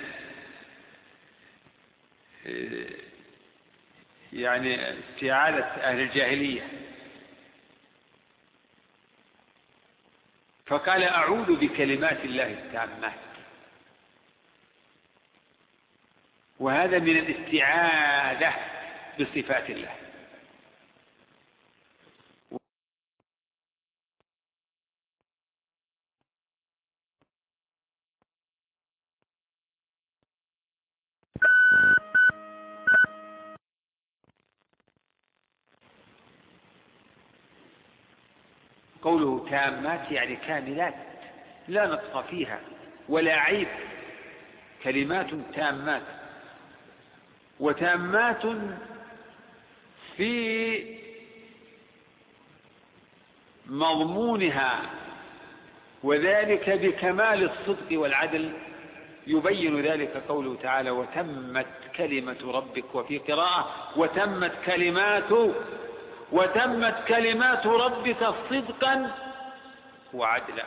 يعني استعاذة أهل الجاهلية. فقال: أعوذ بكلمات الله التامات، وهذا من الاستعاذة بصفات الله. قوله تامات يعني كاملات لا نقص فيها ولا عيب، كلمات تامات. وتامات في مضمونها، وذلك بكمال الصدق والعدل. يبين ذلك قوله تعالى: وتمت كلمة ربك، وفي قراءة: وتمت كلمات ربك صدقا وعدلا.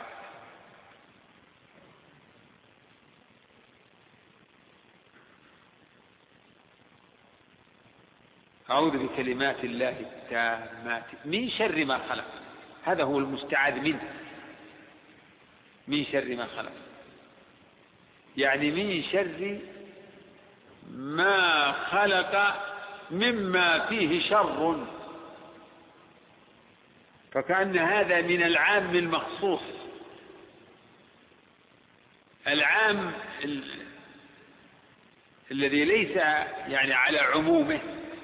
أعوذ بكلمات الله التامات من شر ما خلق. هذا هو المستعاذ منه، من شر ما خلق، يعني من شر ما خلق مما فيه شر. فكأن هذا من العام المخصوص، العام الذي ليس يعني على عمومه.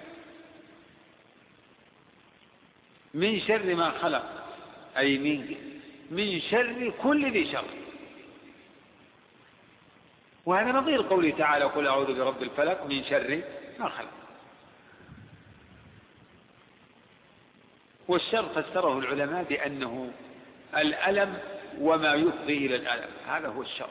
من شر ما خلق أي من شر كل ذي شر. وهذا نظير قوله تعالى: قل أعوذ برب الفلق من شر ما خلق. والشر فسره العلماء بأنه الألم وما يفضي إلى الألم، هذا هو الشر.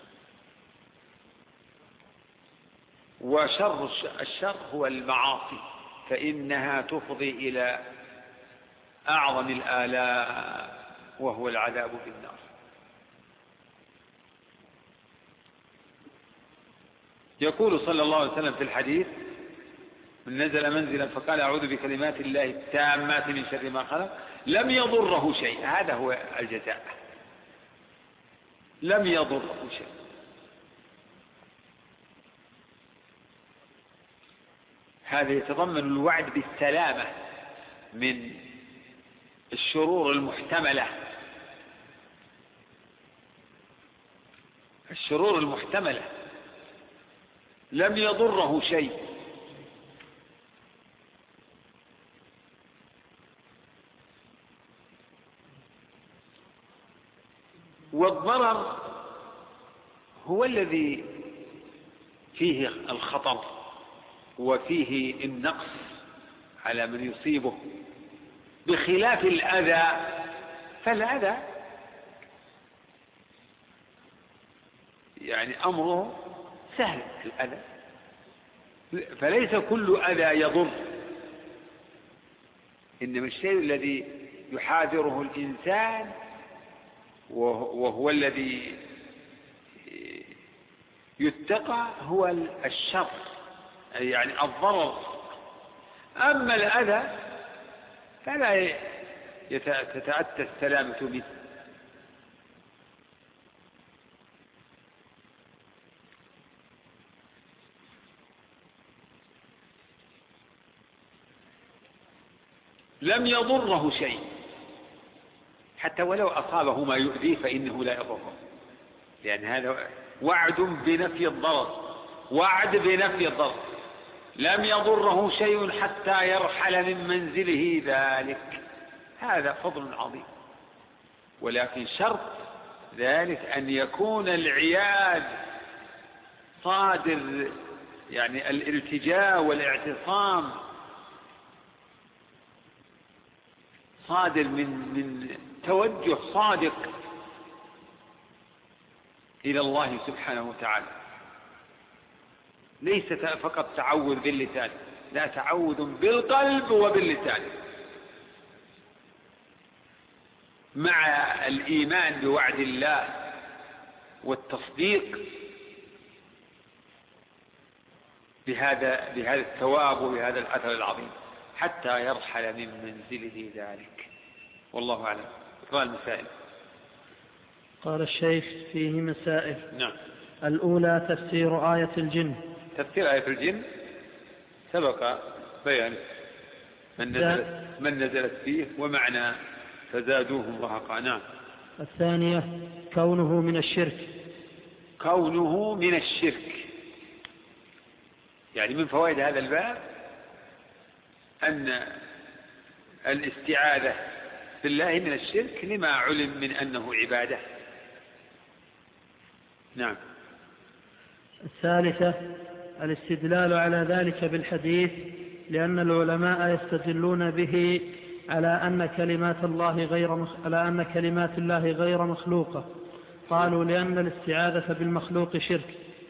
وشر الشر هو المعاصي، فإنها تفضي إلى أعظم الآلاء وهو العذاب في النار. يقول صلى الله عليه وسلم في الحديث: من نزل منزلا فقال: أعوذ بكلمات الله التامات من شر ما خلق، لم يضره شيء. هذا هو الجزاء، لم يضره شيء. هذا يتضمن الوعد بالسلامة من الشرور المحتملة. الشرور المحتملة لم يضره شيء. والضرر هو الذي فيه الخطر وفيه النقص على من يصيبه، بخلاف الأذى. فالأذى يعني أمره سهل، الأذى فليس كل أذى يضر، إنما الشيء الذي يحاذره الإنسان وهو الذي يتقى هو الشر، يعني الضرر. أما الأذى فلا تتأتى السلامة منه. لم يضره شيء حتى ولو أصابه ما يؤذيه فإنه لا يضره، لأن هذا وعد بنفي الضرر، وعد بنفي الضرر. لم يضره شيء حتى يرحل من منزله ذلك، هذا فضل عظيم. ولكن شرط ذلك أن يكون العياد صادر، يعني الالتجاء والاعتصام صادر من توجه صادق إلى الله سبحانه وتعالى، ليس فقط تعوذ باللسان، لا، تعوذ بالقلب وباللسان، مع الإيمان بوعد الله والتصديق بهذا الثواب وبهذا الأثر العظيم حتى يرحل من منزله ذلك. والله أعلم. قال مسائل. قال الشيخ: فيه مسائل. نعم. الأولى تفسير آية الجن. تفسير آية الجن سبق بيان من نزلت فيه ومعنى فزادوهم رهقا. نعم. الثانية كونه من الشرك. كونه من الشرك، يعني من فوائد هذا الباب أن الاستعاذة بالله من الشرك لما علم من أنه عبادة. نعم. الثالثة الاستدلال على ذلك بالحديث، لأن العلماء يستدلون به على أن كلمات الله غير مخلوقة. قالوا لأن الاستعاذة بالمخلوق شرك.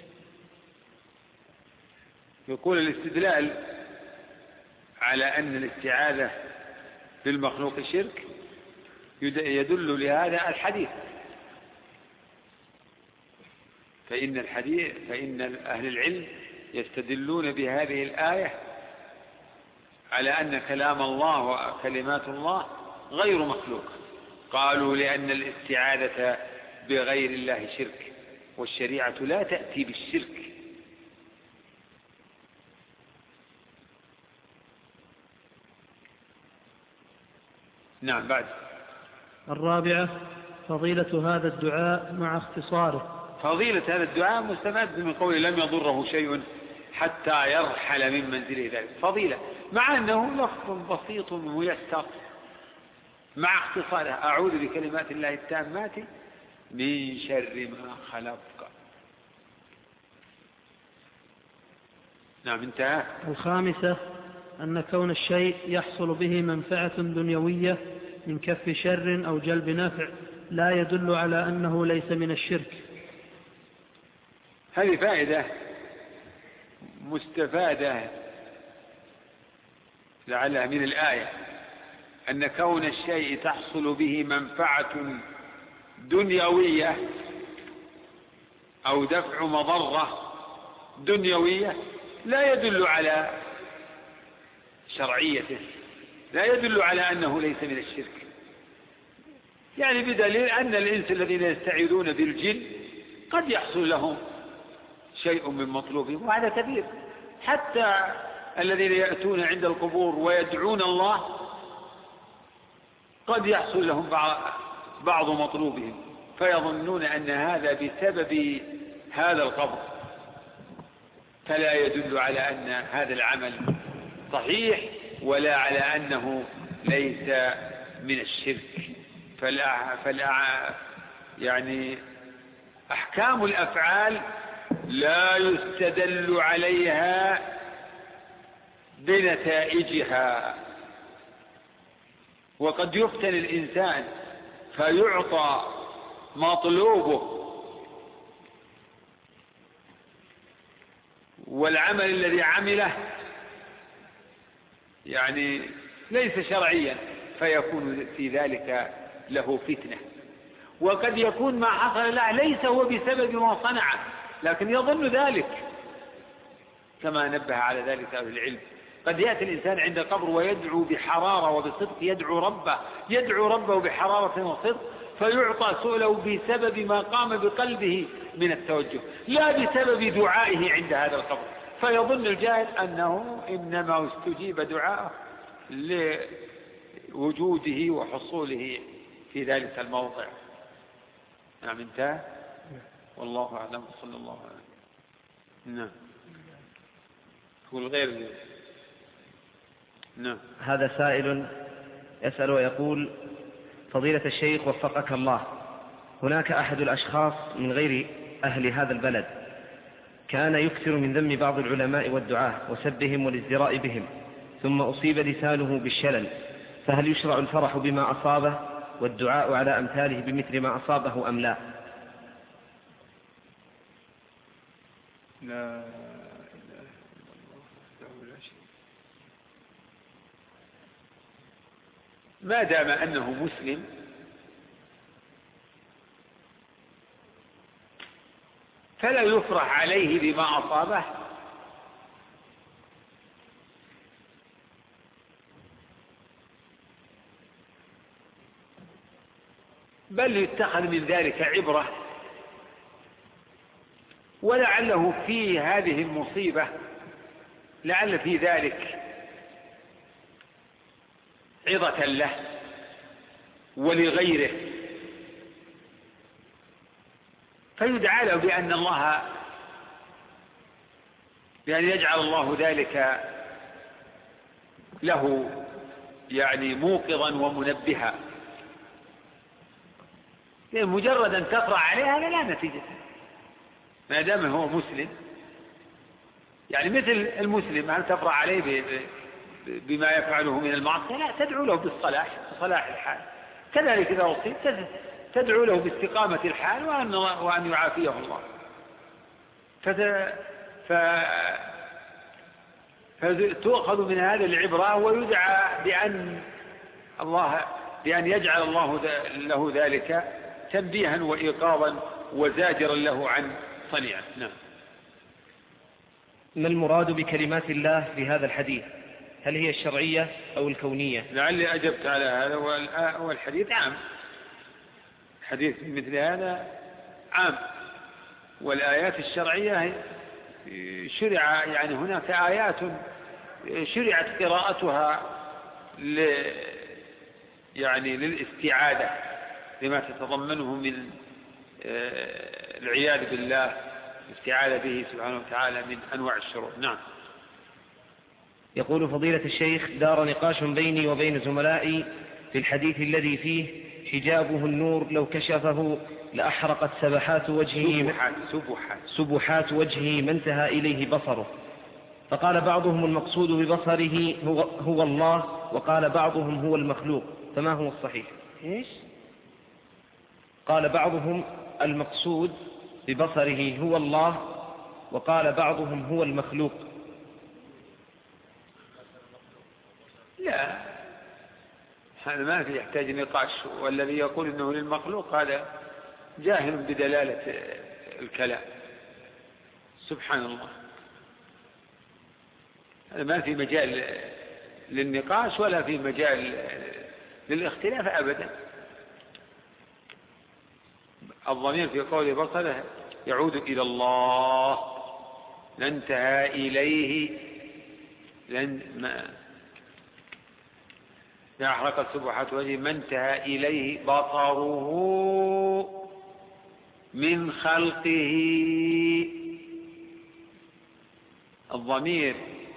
يقول الاستدلال على أن الاستعاذة بالمخلوق شرك يدل لهذا الحديث، فإن أهل العلم يستدلون بهذه الآية على أن كلام الله وكلمات الله غير مخلوق. قالوا لأن الاستعاذة بغير الله شرك، والشريعة لا تأتي بالشرك. نعم. بعد. الرابعة فضيلة هذا الدعاء مع اختصاره. فضيلة هذا الدعاء مستمد من قول لم يضره شيء حتى يرحل من منزله ذلك، فضيلة مع أنه لفظ بسيط ميسر مع اختصاره: أعوذ بكلمات الله التامات من شر ما خلق. نعم. انتهى. الخامسة أن كون الشيء يحصل به منفعة دنيوية من كف شر أو جلب نفع لا يدل على أنه ليس من الشرك. هذه فائدة مستفادة لعلها من الآية، أن كون الشيء تحصل به منفعة دنيوية أو دفع مضرة دنيوية لا يدل على شرعيته، لا يدل على أنه ليس من الشرك. يعني بدليل أن الإنس الذين يستعيذون بالجن قد يحصل لهم شيء من مطلوبهم، وهذا كبير. حتى الذين يأتون عند القبور ويدعون الله قد يحصل لهم بعض مطلوبهم، فيظنون أن هذا بسبب هذا القبر، فلا يدل على أن هذا العمل صحيح ولا على أنه ليس من الشرك. يعني أحكام الأفعال لا يستدل عليها بنتائجها، وقد يفتن الإنسان فيعطى مطلوبه والعمل الذي عمله يعني ليس شرعيا، فيكون في ذلك له فتنة. وقد يكون ما حصل له ليس هو بسبب ما صنعه، لكن يظن ذلك، كما نبه على ذلك أهل العلم. قد يأتي الإنسان عند القبر ويدعو بحرارة وبصدق، يدعو ربه بحرارة وصدق، فيعطى سؤله بسبب ما قام بقلبه من التوجه، لا بسبب دعائه عند هذا القبر. فيظن الجاهل أنه إنما استجيب دعاءه لوجوده وحصوله في ذلك الموضع. نعم انتهى. والله أعلم. صلى الله عليه وسلم. نعم. تقول غير. نعم. هذا سائل يسأل ويقول: فضيلة الشيخ وفقك الله، هناك أحد الأشخاص من غير أهل هذا البلد كان يكثر من ذم بعض العلماء والدعاة وسبهم والازدراء بهم، ثم أصيب لسانه بالشلل، فهل يشرع الفرح بما أصابه والدعاء على أمثاله بمثل ما أصابه أم لا؟ لا إله إلا الله وحده لا شريك له. ما دام أنه مسلم فلا يفرح عليه بما أصابه، بل يتخذ من ذلك عبرة، ولعله في هذه المصيبة لعل في ذلك عظة له ولغيره، فيدعى له بأن يجعل الله ذلك له يعني موقظا ومنبها. لأن مجرد أن تفرح عليها لا نتيجة ما دام هو مسلم. يعني مثل المسلم هل تفرح عليه بما يفعله من المعصية؟ لا، تدعو له بصلاح الحال. كذلك إذا أصيب تدعو له باستقامة الحال وأن يعافيه الله. فتؤخذ من هذا العبرة، ويدعى بأن يجعل الله له ذلك تنبيها وإيقاظا وزاجرا له عن صنيعه. نعم. ما المراد بكلمات الله في هذا الحديث؟ هل هي الشرعية أو الكونية؟ لعلي أجبت على هذا، والحديث عام. حديث مثل هذا عام، والآيات الشرعية شرع، يعني هناك آيات شرعت قراءتها يعني للاستعادة لما تتضمنه من العياذ بالله، الاستعاذة به سبحانه وتعالى من أنواع الشرور. نعم. يقول فضيلة الشيخ: دار نقاش بيني وبين زملائي في الحديث الذي فيه حجابه النور لو كشفه لأحرقت سبحات وجهه ما انتهى إليه بصره. فقال بعضهم المقصود ببصره هو الله، وقال بعضهم هو المخلوق، فما هو الصحيح؟ إيش؟ قال بعضهم المقصود ببصره هو الله، وقال بعضهم هو المخلوق. لا، هذا ما في يحتاج نقاش. والذي يقول إنه للمخلوق هذا جاهل بدلالة الكلام. سبحان الله، هذا ما في مجال للنقاش ولا في مجال للاختلاف أبدا. الضمير في قول بصره يعود إلى الله، لا انتهى إليه، أحرقت سبحات وجهه ما انتهى إليه بصره من خلقه. الضمير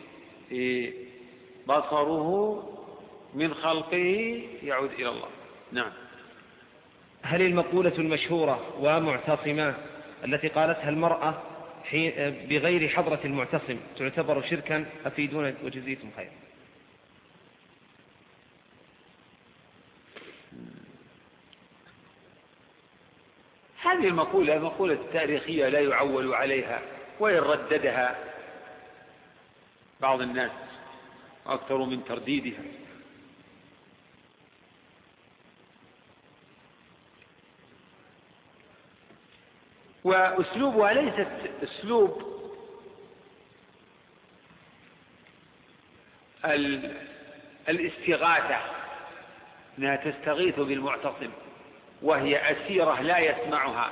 بصره من خلقه يعود إلى الله. نعم. هل المقولة المشهورة ومعتصمة التي قالتها المرأة بغير حضرة المعتصم تعتبر شركا؟ أفيدونا وجزيكم خير. هذه المقولة مقولة تاريخية لا يعول عليها، وإن رددها بعض الناس أكثر من ترديدها. وأسلوبها ليست أسلوب الاستغاثة، أنها تستغيث بالمعتصم وهي أسيرة لا يسمعها.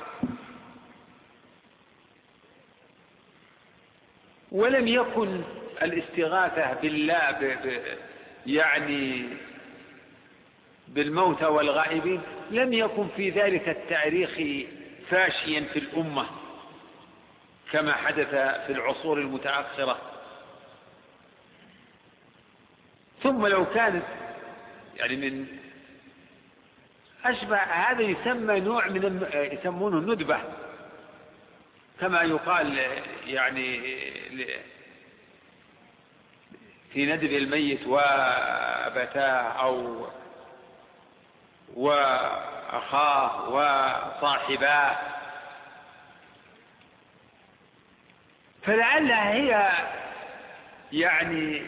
ولم يكن الاستغاثة بالله يعني بالموتى والغائبين لم يكن في ذلك التاريخ فاشيا في الأمة كما حدث في العصور المتأخرة. ثم لو كانت يعني من أشبه هذا يسمى نوع من يسمونه الندبة، كما يقال يعني في ندب الميت وأبتاه أو وأخاه وصاحباه، فلعلها هي يعني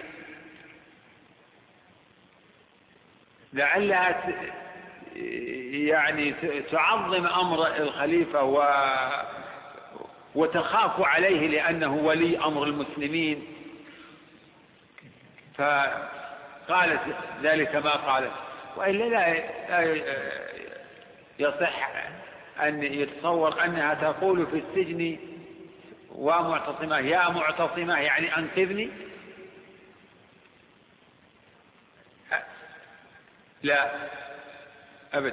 لعلها يعني تعظم أمر الخليفة وتخاف عليه لأنه ولي أمر المسلمين، فقالت ذلك ما قالت. وإلا لا يصح أن يتصور أنها تقول في السجن ومعتصمة يا معتصمة يعني أنقذني، لا أبدا.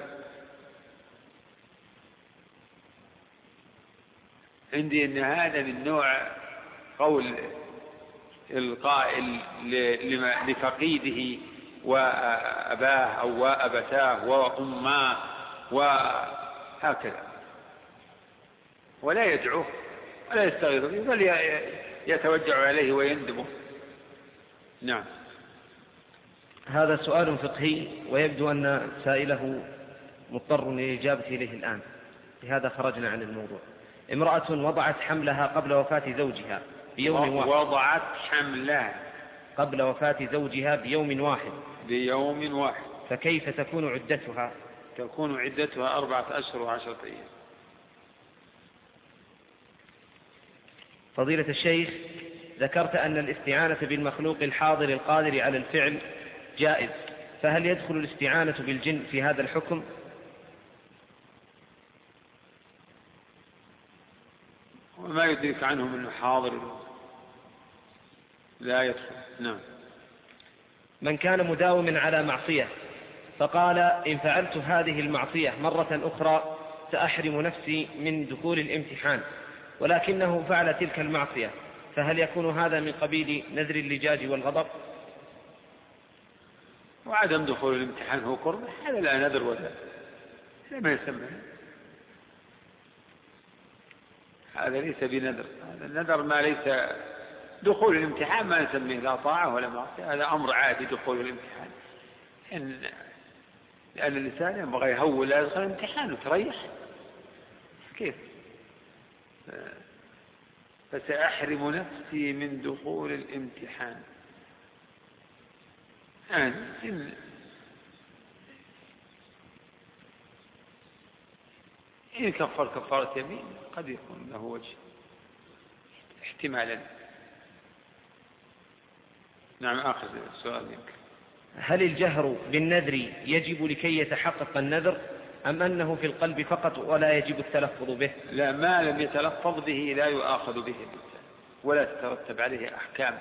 عندي أن هذا من نوع قول القائل لفقيده وأباه أو وأبتاه وأماه وهكذا، ولا يدعوه ولا يستغيث به بل يتوجع عليه ويندبه. نعم. هذا سؤال فقهي ويبدو أن سائله مضطر للإجابة إليه الآن، لهذا خرجنا عن الموضوع. امرأة وضعت حملها قبل وفاة زوجها بيوم واحد. وضعت حملها قبل وفاة زوجها بيوم واحد. فكيف تكون عدتها؟ تكون عدتها 4 أشهر و10 أيام. فضيلة الشيخ، ذكرت أن الاستعانة بالمخلوق الحاضر القادر على الفعل جائز، فهل يدخل الاستعانة بالجن في هذا الحكم؟ وما يدرك عنهم أنه حاضر لا يدخل. نعم. من كان مداوما على معصية فقال إن فعلت هذه المعصية مرة أخرى سأحرم نفسي من دخول الامتحان، ولكنه فعل تلك المعصية، فهل يكون هذا من قبيل نذر اللجاج والغضب؟ وعدم دخول الامتحان هو قرب، هذا لا نذر ولا ما يسمى، هذا ليس بنذر. هذا النذر ما ليس دخول الامتحان ما نسميه لا طاعة ولا معصية، هذا أمر عادي دخول الامتحان، لأن الإنسان ينبغي يهول لا يدخل الامتحان وتريح كيف. فسأحرم نفسي من دخول الامتحان. إن كفر كفارة يمين قد يكون له وجه احتمالا. نعم. آخر السؤال منك. هل الجهر بالنذر يجب لكي يتحقق النذر أم أنه في القلب فقط ولا يجب التلفظ به؟ لا، ما لم يتلفظ به لا يؤاخذ به ولا تترتب عليه أحكام،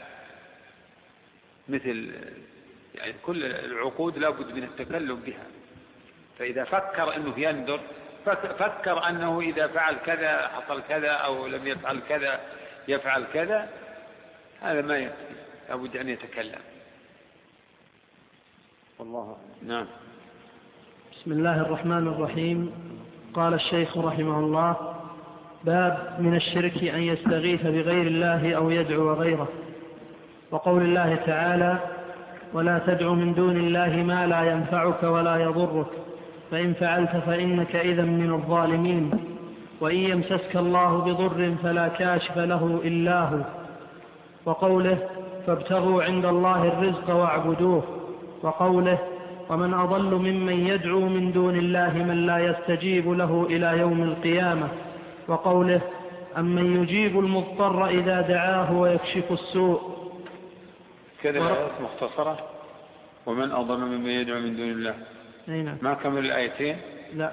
مثل يعني كل العقود لا بد من التكلم بها. فإذا فكر أنه ينذر، فكر أنه إذا فعل كذا حصل كذا أو لم يفعل كذا يفعل كذا، هذا ما يكفي، لا بد أن يتكلم. والله. نعم. بسم الله الرحمن الرحيم. قال الشيخ رحمه الله: باب من الشرك أن يستغيث بغير الله أو يدعو غيره. وقول الله تعالى: ولا تدع من دون الله ما لا ينفعك ولا يضرك فإن فعلت فإنك إذا من الظالمين. وإن يمسسك الله بضر فلا كاشف له إلا هو. وقوله: فابتغوا عند الله الرزق واعبدوه. وقوله: ومن أضل ممن يدعو من دون الله من لا يستجيب له إلى يوم القيامة. وقوله: أمن يجيب المضطر إذا دعاه ويكشف السوء. كذا آيات مختصرة. ومن أضل ممن يدعو من دون الله. نعم. ما كمل الآيتين؟ لا،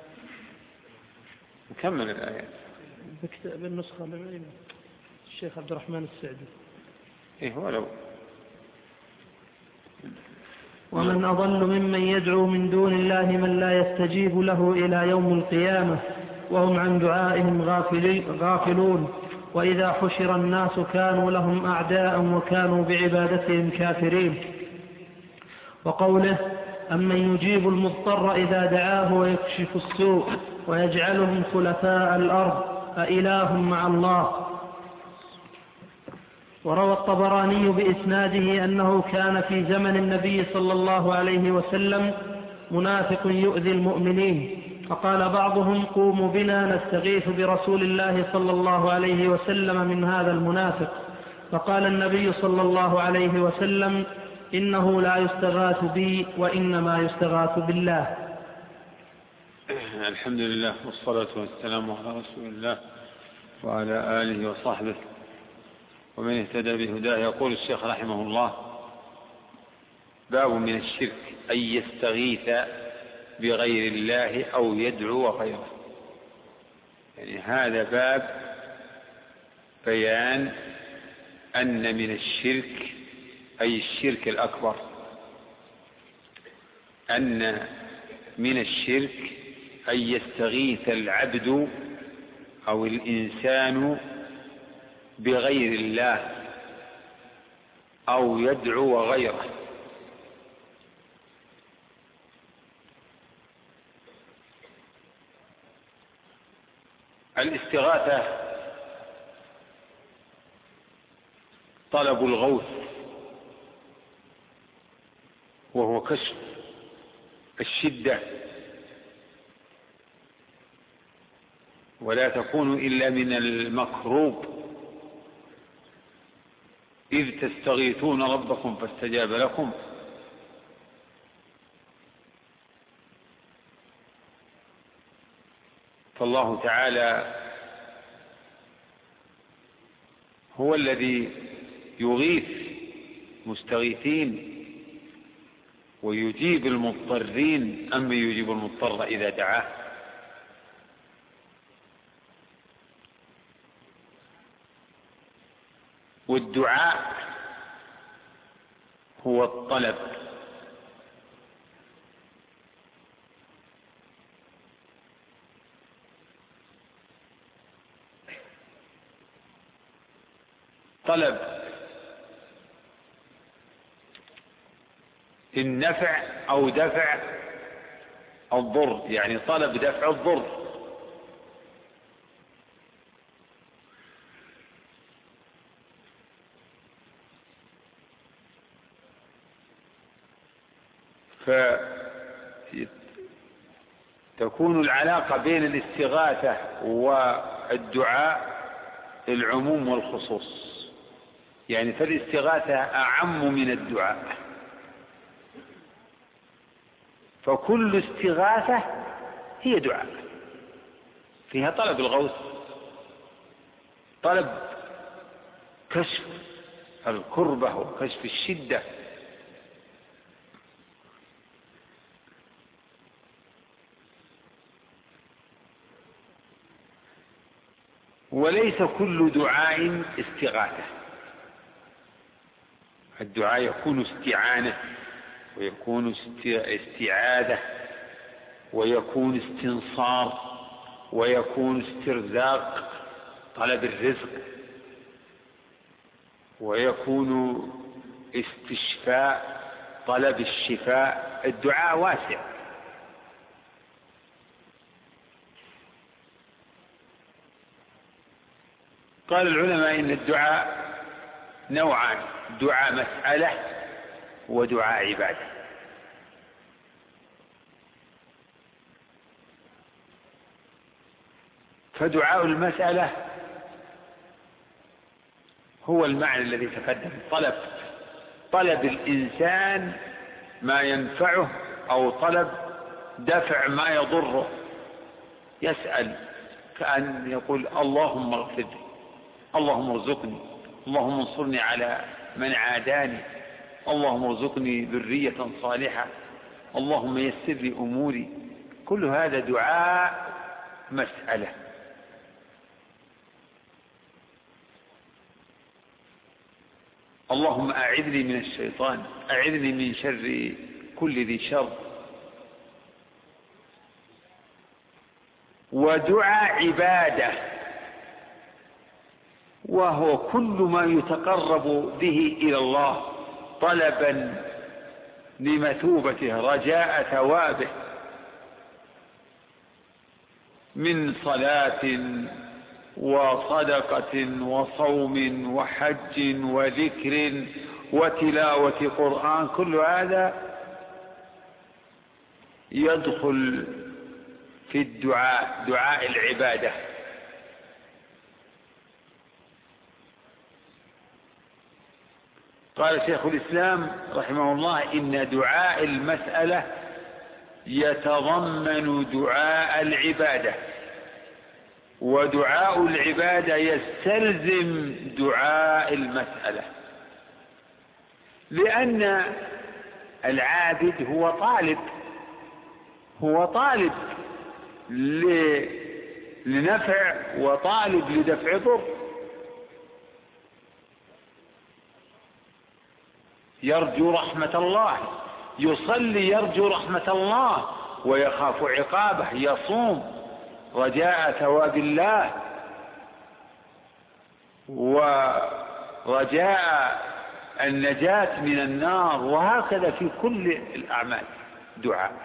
نكمل الآيات بالنسخة الشيخ عبد الرحمن السعدي. ولو ومن أضل ممن يدعو من دون الله من لا يستجيب له إلى يوم القيامة وهم عن دعائهم غافلون. وإذا حشر الناس كانوا لهم أعداء وكانوا بعبادتهم كافرين. وقوله أمن يجيب المضطر إذا دعاه ويكشف السوء ويجعلهم خلفاء الأرض أإله مع الله. وروى الطبراني بإسناده أنه كان في زمن النبي صلى الله عليه وسلم منافق يؤذي المؤمنين، فقال بعضهم قوموا بنا نستغيث برسول الله صلى الله عليه وسلم من هذا المنافق، فقال النبي صلى الله عليه وسلم إنه لا يستغاث بي وإنما يستغاث بالله. الحمد لله والصلاة والسلام على رسول الله وعلى آله وصحبه ومن اهتدى بهداه. يقول الشيخ رحمه الله: باب من الشرك أن يستغيث بغير الله أو يدعو غيره. يعني هذا باب بيان أن من الشرك، أي الشرك الأكبر، أن من الشرك أن يستغيث العبد أو الإنسان بغير الله أو يدعو غيره. الاستغاثة طلب الغوث، وهو كشف الشدة، ولا تكون إلا من المكروب، إذ تستغيثون ربكم فاستجاب لكم. فالله تعالى هو الذي يغيث مستغيثين ويجيب المضطرين. أما يجيب المضطر إذا دعاه. والدعاء هو الطلب، طلب النفع أو دفع الضر، يعني طلب دفع الضر. فتكون العلاقة بين الاستغاثة والدعاء العموم والخصوص، يعني فالاستغاثة أعم من الدعاء. فكل استغاثة هي دعاء، فيها طلب الغوث، طلب كشف الكربة وكشف الشدة. وليس كل دعاء استغاثة. الدعاء يكون استعانة، ويكون استعاذة، ويكون استنصار، ويكون استرزاق طلب الرزق، ويكون استشفاء طلب الشفاء. الدعاء واسع. قال العلماء إن الدعاء نوعان: دعاء مسألة ودعاء عبادة. فدعاء المسألة هو المعنى الذي تقدم، طلب الإنسان ما ينفعه أو طلب دفع ما يضره. يسأل كأن يقول اللهم اغفر لي، اللهم ارزقني، اللهم انصرني على من عاداني، اللهم ارزقني ذرية صالحة، اللهم يسر لي أموري. كل هذا دعاء مسألة. اللهم أعذني من الشيطان، أعذني من شر كل ذي شر. ودعاء عبادة، وهو كل ما يتقرب به إلى الله طلبا لمثوبته رجاء ثوابه من صلاة وصدقة وصوم وحج وذكر وتلاوة قرآن، كل هذا يدخل في الدعاء، دعاء العبادة. قال شيخ الإسلام رحمه الله: إن دعاء المسألة يتضمن دعاء العبادة، ودعاء العبادة يستلزم دعاء المسألة، لأن العابد هو طالب لنفع وطالب لدفع ضر، يرجو رحمة الله، يصلي يرجو رحمة الله ويخاف عقابه، يصوم رجاء ثواب الله ورجاء النجاة من النار، وهكذا في كل الأعمال دعاء.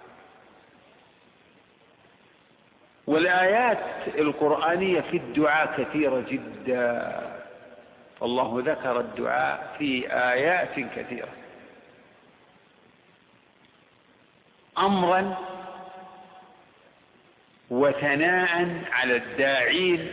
والآيات القرآنية في الدعاء كثيرة جدا، الله ذكر الدعاء في آيات كثيرة أمرا وثناء على الداعين،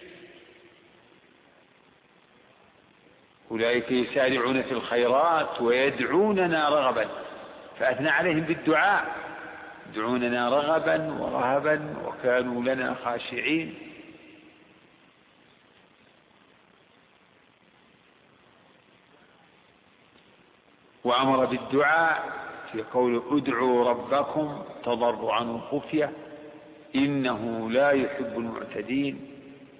أولئك يسارعون في الخيرات ويدعوننا رغبا، فأثنى عليهم بالدعاء، يدعوننا رغبا ورهبا وكانوا لنا خاشعين. وأمر بالدعاء في قول: ادعوا ربكم تضرعا وخفية إنه لا يحب المعتدين.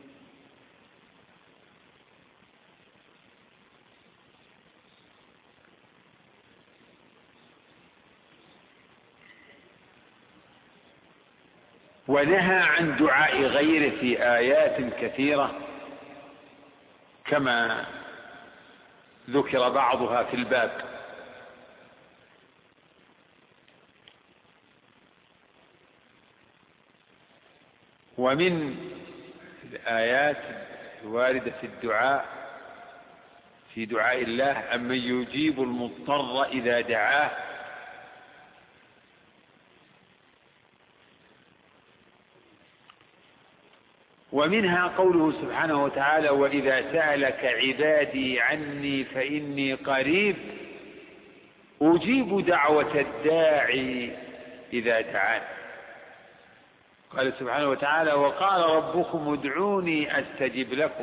ونهى عن دعاء غيره في آيات كثيرة كما ذكر بعضها في الباب. ومن الآيات الواردة في الدعاء في دعاء الله: أمن يجيب المضطر إذا دعاه. ومنها قوله سبحانه وتعالى: وإذا سألك عبادي عني فإني قريب أجيب دعوة الداعي إذا دعان. قال سبحانه وتعالى: وقال ربكم ادعوني أستجب لكم.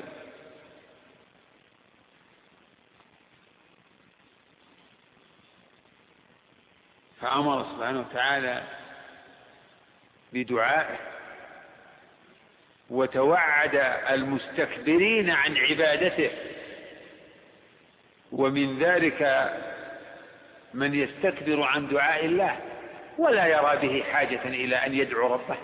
فأمر سبحانه وتعالى بدعائه، وتوعد المستكبرين عن عبادته، ومن ذلك من يستكبر عن دعاء الله ولا يرى به حاجة إلى أن يدعو ربه،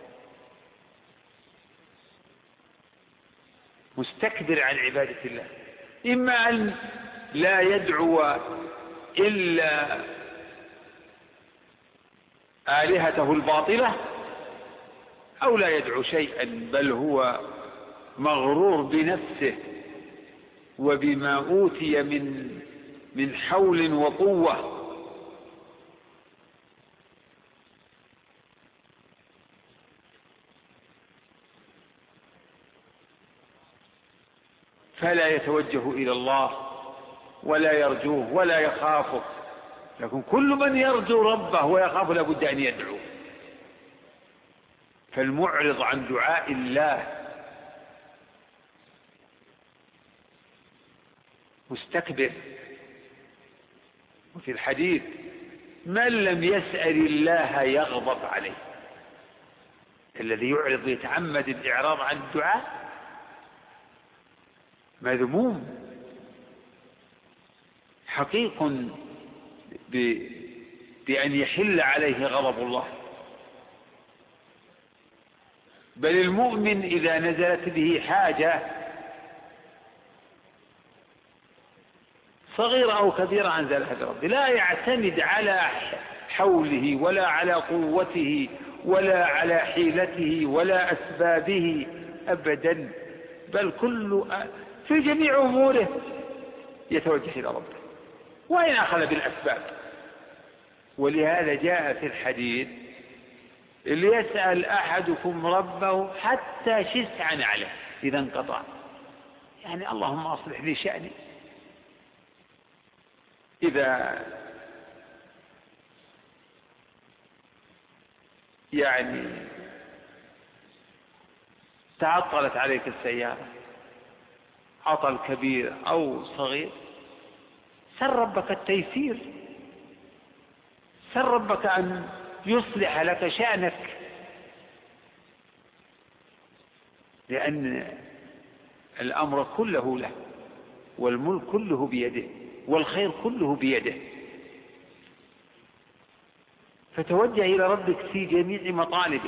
مستكبر عن عبادة الله، إما أن لا يدعو إلا آلهته الباطلة، أو لا يدعو شيئا، بل هو مغرور بنفسه وبما أوتي من حول وقوة. فلا يتوجه إلى الله ولا يرجوه ولا يخافه، لكن كل من يرجو ربه ويخاف لابد أن يدعو. فالمعرض عن دعاء الله مستكبر. وفي الحديث: من لم يسأل الله يغضب عليه. الذي يعرض يتعمد الإعراض عن الدعاء مذموم، حقيق بأن يحل عليه غضب الله. بل المؤمن إذا نزلت به حاجة صغيرة أو كبيرة أنزلها بربه، لا يعتمد على حوله ولا على قوته ولا على حيلته ولا أسبابه أبدا، بل كل في جميع أموره يتوجه إلى ربه وإن أخذ بالأسباب. ولهذا جاء في الحديث: ليسأل أحدكم ربه حتى شسعا عليه إذا انقطع، يعني اللهم أصلح لي شأني. إذا يعني تعطلت عليك السيارة عطل كبير أو صغير، سل ربك التيسير، سل ربك أن يصلح لك شأنك، لأن الأمر كله له والملك كله بيده والخير كله بيده. فتوجه إلى ربك في جميع مطالبك،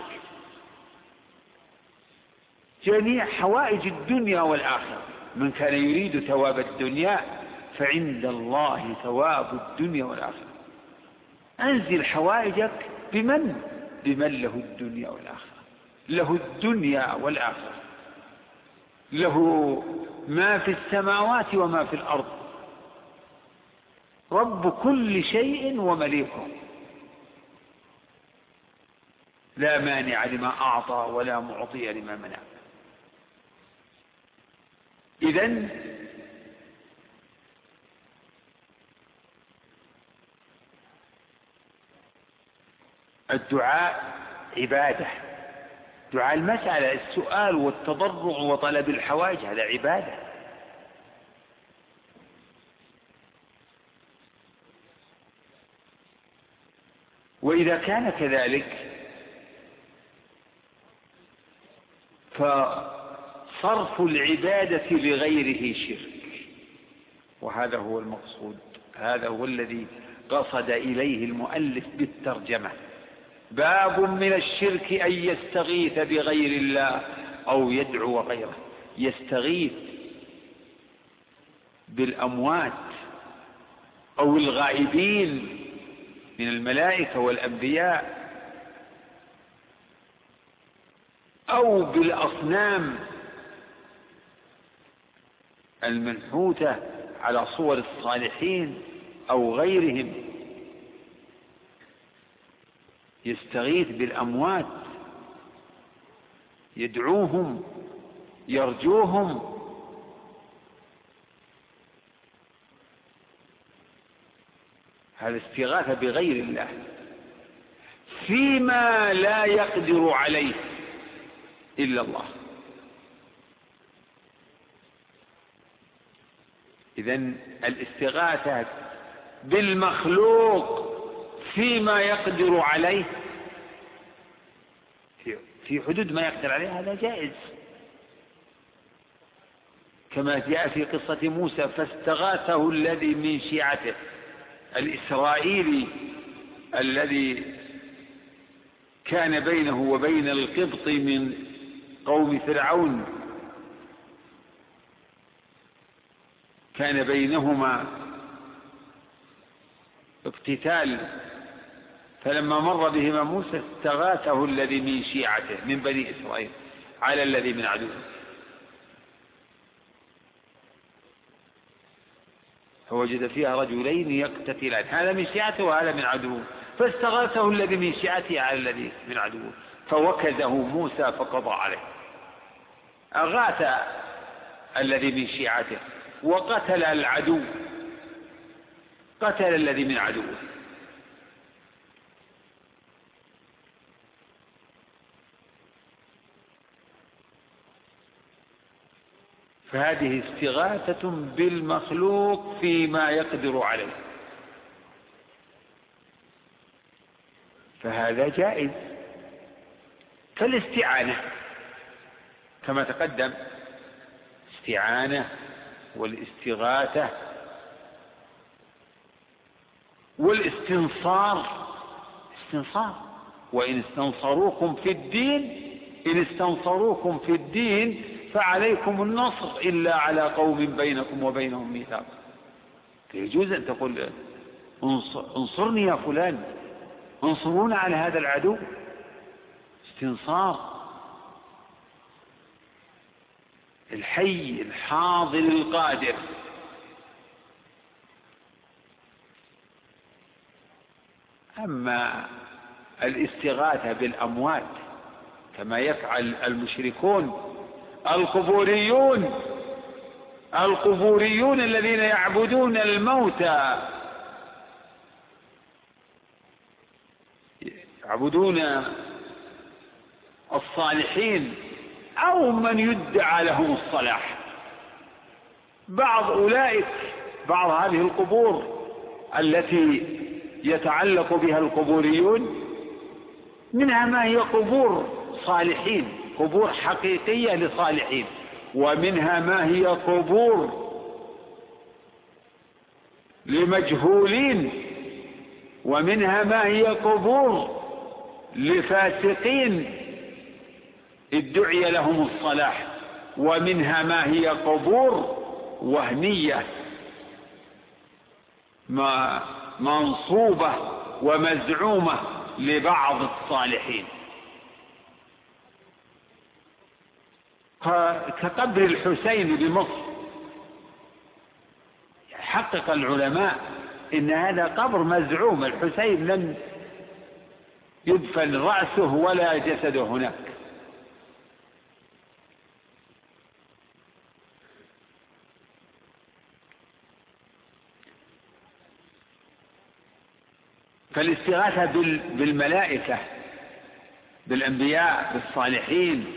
جميع حوائج الدنيا والآخرة. من كان يريد ثواب الدنيا فعند الله ثواب الدنيا والآخرة. أنزل حوائجك بمن له الدنيا والآخرة، له الدنيا والآخرة، له ما في السماوات وما في الأرض، رب كل شيء ومليكه، لا مانع لما أعطى ولا معطي لما منع. إذن الدعاء عبادة، دعاء المسألة، السؤال والتضرع وطلب الحوائج، هذا عبادة. وإذا كان كذلك فصرف العبادة لغيره شرك، وهذا هو المقصود، هذا هو الذي قصد إليه المؤلف بالترجمة. باب من الشرك أن يستغيث بغير الله أو يدعو غيره. يستغيث بالأموات أو الغائبين من الملائكة والأنبياء أو بالأصنام المنحوتة على صور الصالحين أو غيرهم. يستغيث بالأموات، يدعوهم، يرجوهم. هذا استغاثة بغير الله فيما لا يقدر عليه إلا الله. إذن الاستغاثة بالمخلوق فيما يقدر عليه في حدود ما يقدر عليه هذا جائز، كما جاء في قصة موسى: فاستغاثه الذي من شيعته، الإسرائيلي الذي كان بينه وبين القبط من قوم فرعون، كان بينهما اقتتال، فلما مر بهما موسى استغاثه الذي من شيعته من بني إسرائيل على الذي من عدوه، فوجد فيها رجلين يقتتلان، هذا من شيعته وهذا من عدوه، فاستغاثه الذي من شيعته على الذي من عدوه فوكزه موسى فقضى عليه. أغاث الذي من شيعته وقتل العدو، قتل الذي من عدوه. فهذه استغاثة بالمخلوق فيما يقدر عليه، فهذا جائز. فالاستعانة كما تقدم، استعانة والاستغاثة والاستنصار استنصار. وإن استنصروكم في الدين فعليكم النصر إلا على قوم بينكم وبينهم ميثاق. فيجوز أن تقول انصرني يا فلان، انصرونا على هذا العدو. استنصار. الحي الحاضر القادر. أما الاستغاثة بالأموات كما يفعل المشركون القبوريون الذين يعبدون الموتى، يعبدون الصالحين أو من يدعى لهم الصلاح. بعض هذه القبور التي يتعلق بها القبوريون منها ما هي قبور صالحين، قبور حقيقية لصالحين، ومنها ما هي قبور لمجهولين، ومنها ما هي قبور لفاسقين ادعي لهم الصلاح، ومنها ما هي قبور وهمية منصوبة ومزعومة لبعض الصالحين، كقبر الحسين بمصر. حقق العلماء إن هذا قبر مزعوم، الحسين لم يدفن رأسه ولا جسده هناك. فالاستغاثة بالملائكة، بالأنبياء، بالصالحين،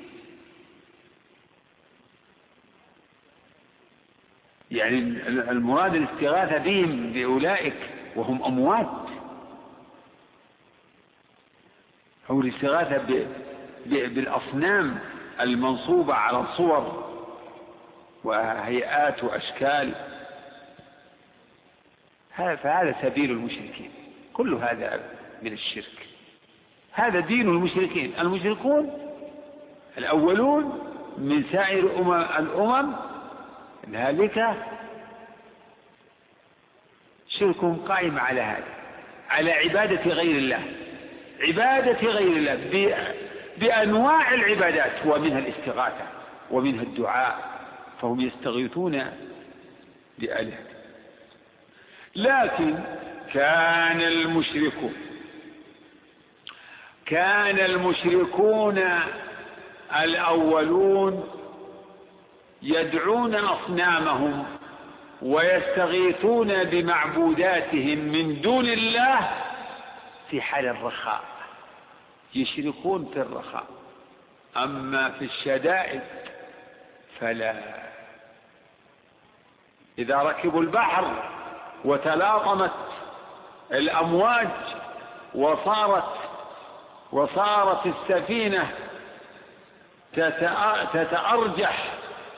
يعني المراد الاستغاثة بهم بأولئك وهم أموات، أو الاستغاثة بالأصنام المنصوبة على صور وهيئات وأشكال، فهذا سبيل المشركين. كل هذا من الشرك، هذا دين المشركين. المشركون الأولون من سائر الأمم الهالكة شركهم قائم على هذا، على عبادة غير الله، بأنواع العبادات، ومنها الاستغاثة ومنها الدعاء، فهم يستغيثون بآلهة. لكن كان المشركون الأولون يدعون أصنامهم ويستغيثون بمعبوداتهم من دون الله في حال الرخاء، يشركون في الرخاء. أما في الشدائد فلا. إذا ركبوا البحر وتلاطمت الأمواج وصارت السفينة تتأرجح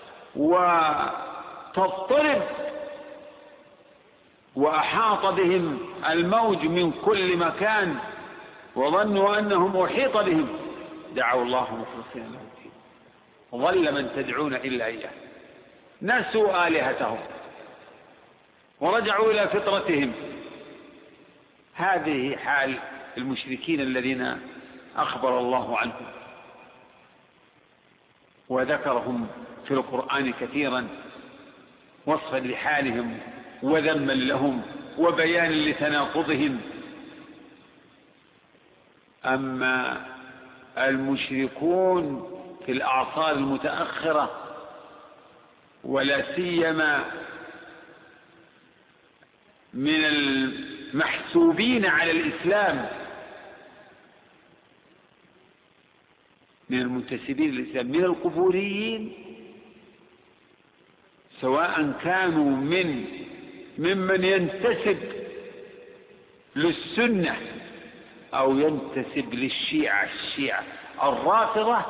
وتضطرب وأحاط بهم الموج من كل مكان وظنوا أنهم أحيط بهم، دعوا الله مخلصين له الدين، ظل من تدعون إلا إياه، نسوا آلهتهم ورجعوا إلى فطرتهم. هذه حال المشركين الذين أخبر الله عنهم وذكرهم في القرآن كثيرا، وصفا لحالهم وذما لهم وبيان لتناقضهم. أما المشركون في الأعصار المتأخرة، ولا سيما من المحسوبين على الإسلام، من المنتسبين للإسلام، من القبوريين، سواء كانوا ممن ينتسب للسنة أو ينتسب للشيعة، الرافضة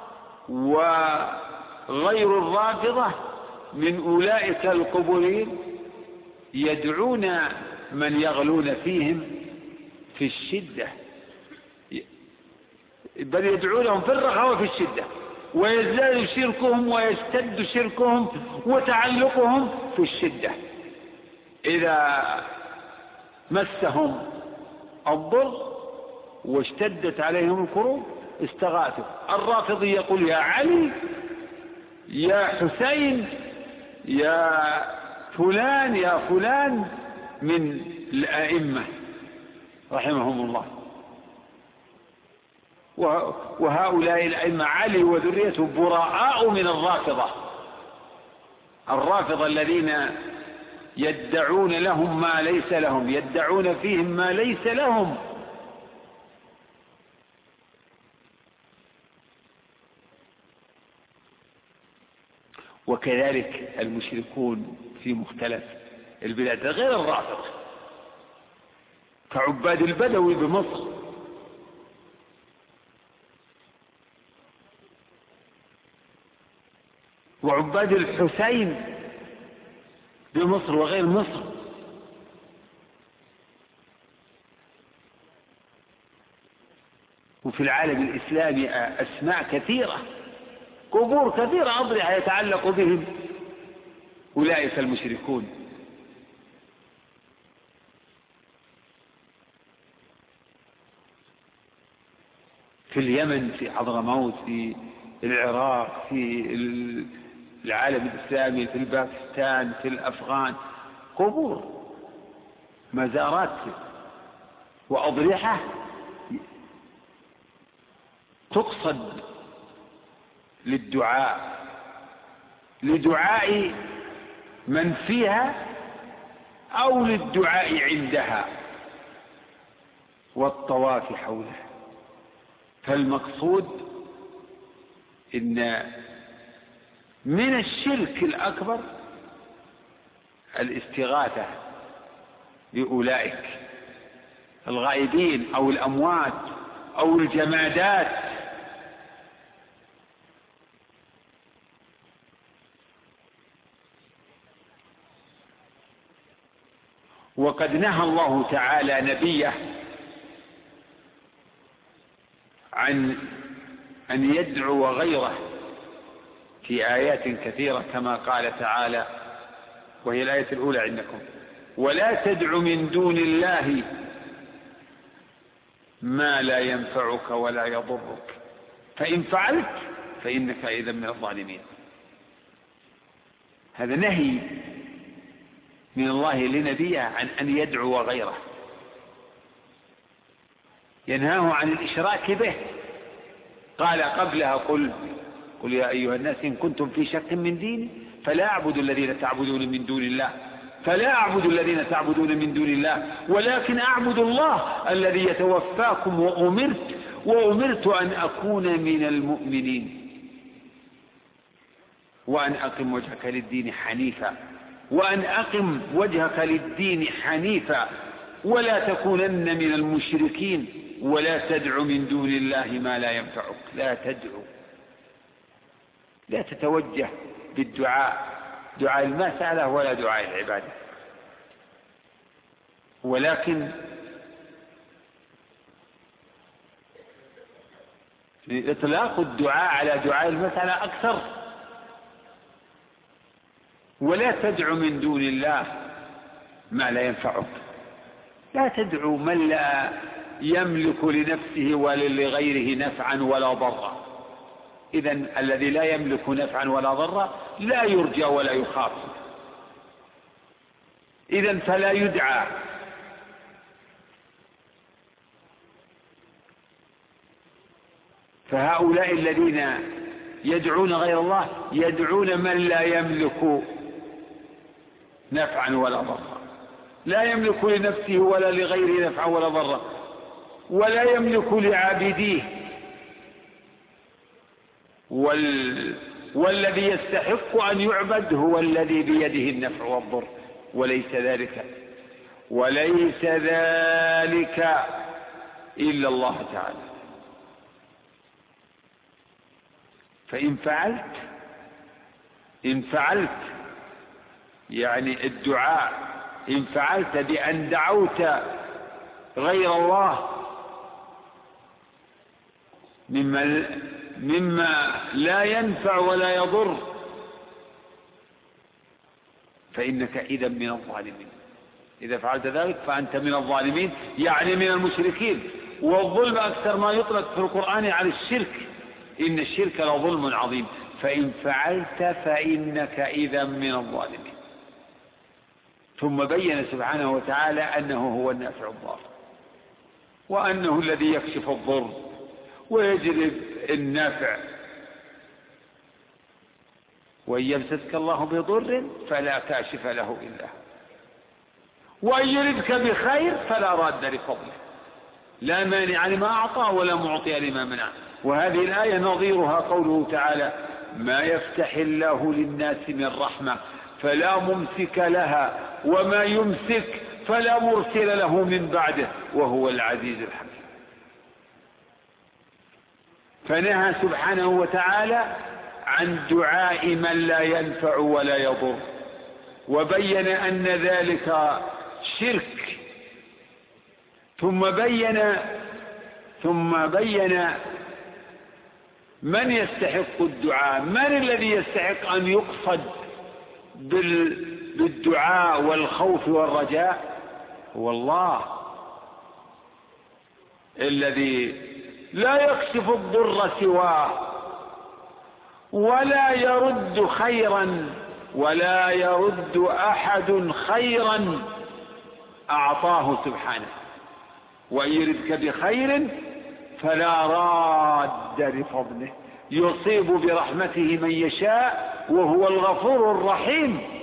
وغير الرافضة، من أولئك القبوريين يدعون من يغلون فيهم في الشدة بل يدعونهم في الرخاء وفي الشدة، ويزداد شركهم ويشتد شركهم وتعلقهم في الشدة. إذا مسهم الضر واشتدت عليهم الكروب استغاثوا. الرافضي يقول يا علي يا حسين يا فلان يا فلان من الأئمة رحمهم الله. وهؤلاء الأئمة علي وذريته براء من الرافضة الذين يدعون لهم ما ليس لهم، يدعون فيهم ما ليس لهم. وكذلك المشركون في مختلف البلاد غير الرافضة، كعباد البدوي بمصر، وعباد الحسين بمصر وغير مصر. وفي العالم الإسلامي أسماء كثيرة، قبور كثيرة، أضرحة يتعلق بهم أولئك المشركون. في اليمن، في حضرموت، في العراق، في العالم الإسلامي، في باكستان، في الأفغان، قبور، مزارات وأضرحة تقصد لدعاء من فيها أو للدعاء عندها والطواف حولها. فالمقصود إن من الشرك الأكبر الاستغاثة بأولئك الغائبين أو الأموات أو الجمادات. وقد نهى الله تعالى نبيه عن أن يدعو غيره في آيات كثيرة، كما قال تعالى، وهي الآية الأولى عندكم: ولا تدع من دون الله ما لا ينفعك ولا يضرك فإن فعلت فإنك إذا من الظالمين. هذا نهي من الله لنبيه عن أن يدعو غيره، ينهاه عن الإشراك به. قال قبلها: قل يا أيها الناس إن كنتم في شك من ديني فلا أعبد الذين تعبدون من دون الله ولكن أعبد الله الذي يتوفاكم وأمرت أن أكون من المؤمنين وأن أقم وجهك للدين حنيفا ولا تكونن من المشركين ولا تدع من دون الله ما لا ينفعك. لا تتوجه بالدعاء، دعاء المسألة ولا دعاء العبادة، ولكن إطلاق الدعاء على دعاء المسألة أكثر. ولا تدع من دون الله ما لا ينفعك، لا تدعو من لا يملك لنفسه ولا لغيره نفعا ولا ضرا. إذن الذي لا يملك نفعا ولا ضرا لا يرجى ولا يخاف، إذن فلا يدعى. فهؤلاء الذين يدعون غير الله يدعون من لا يملك نفعا ولا ضرا، لا يملك لنفسه ولا لغيره نفعا ولا ضرا، ولا يملك لعابديه. والذي يستحق أن يعبد هو الذي بيده النفع والضر، وليس ذلك إلا الله تعالى. فإن فعلت يعني الدعاء، إن فعلت بأن دعوت غير الله مما لا ينفع ولا يضر، فإنك إذا من الظالمين. إذا فعلت ذلك فأنت من الظالمين، يعني من المشركين. والظلم أكثر ما يطلق في القرآن على الشرك، إن الشرك لظلم عظيم، فإن فعلت فإنك إذا من الظالمين. ثم بين سبحانه وتعالى أنه هو النافع الضار، وأنه الذي يكشف الضر ويجلب النافع. وإن يمسسك الله بضر فلا كاشف له إلا هو، وإن يردك بخير فلا راد لفضله، لا مانع لما أعطى ولا معطي لما منع. وهذه الآية نظيرها قوله تعالى: ما يفتح الله للناس من رحمة فلا ممسك لها وما يمسك فلا مرسل له من بعده وهو العزيز الحكيم. فنهى سبحانه وتعالى عن دعاء من لا ينفع ولا يضر، وبين أن ذلك شرك، ثم بين من يستحق الدعاء، من الذي يستحق أن يقصد بالدعاء والخوف والرجاء. هو الله الذي لا يكشف الضر سواه، ولا يرد خيرا، ولا يرد أحد خيرا أعطاه سبحانه. وإن يردك بخير فلا راد لفضله، يصيب برحمته من يشاء وهو الغفور الرحيم.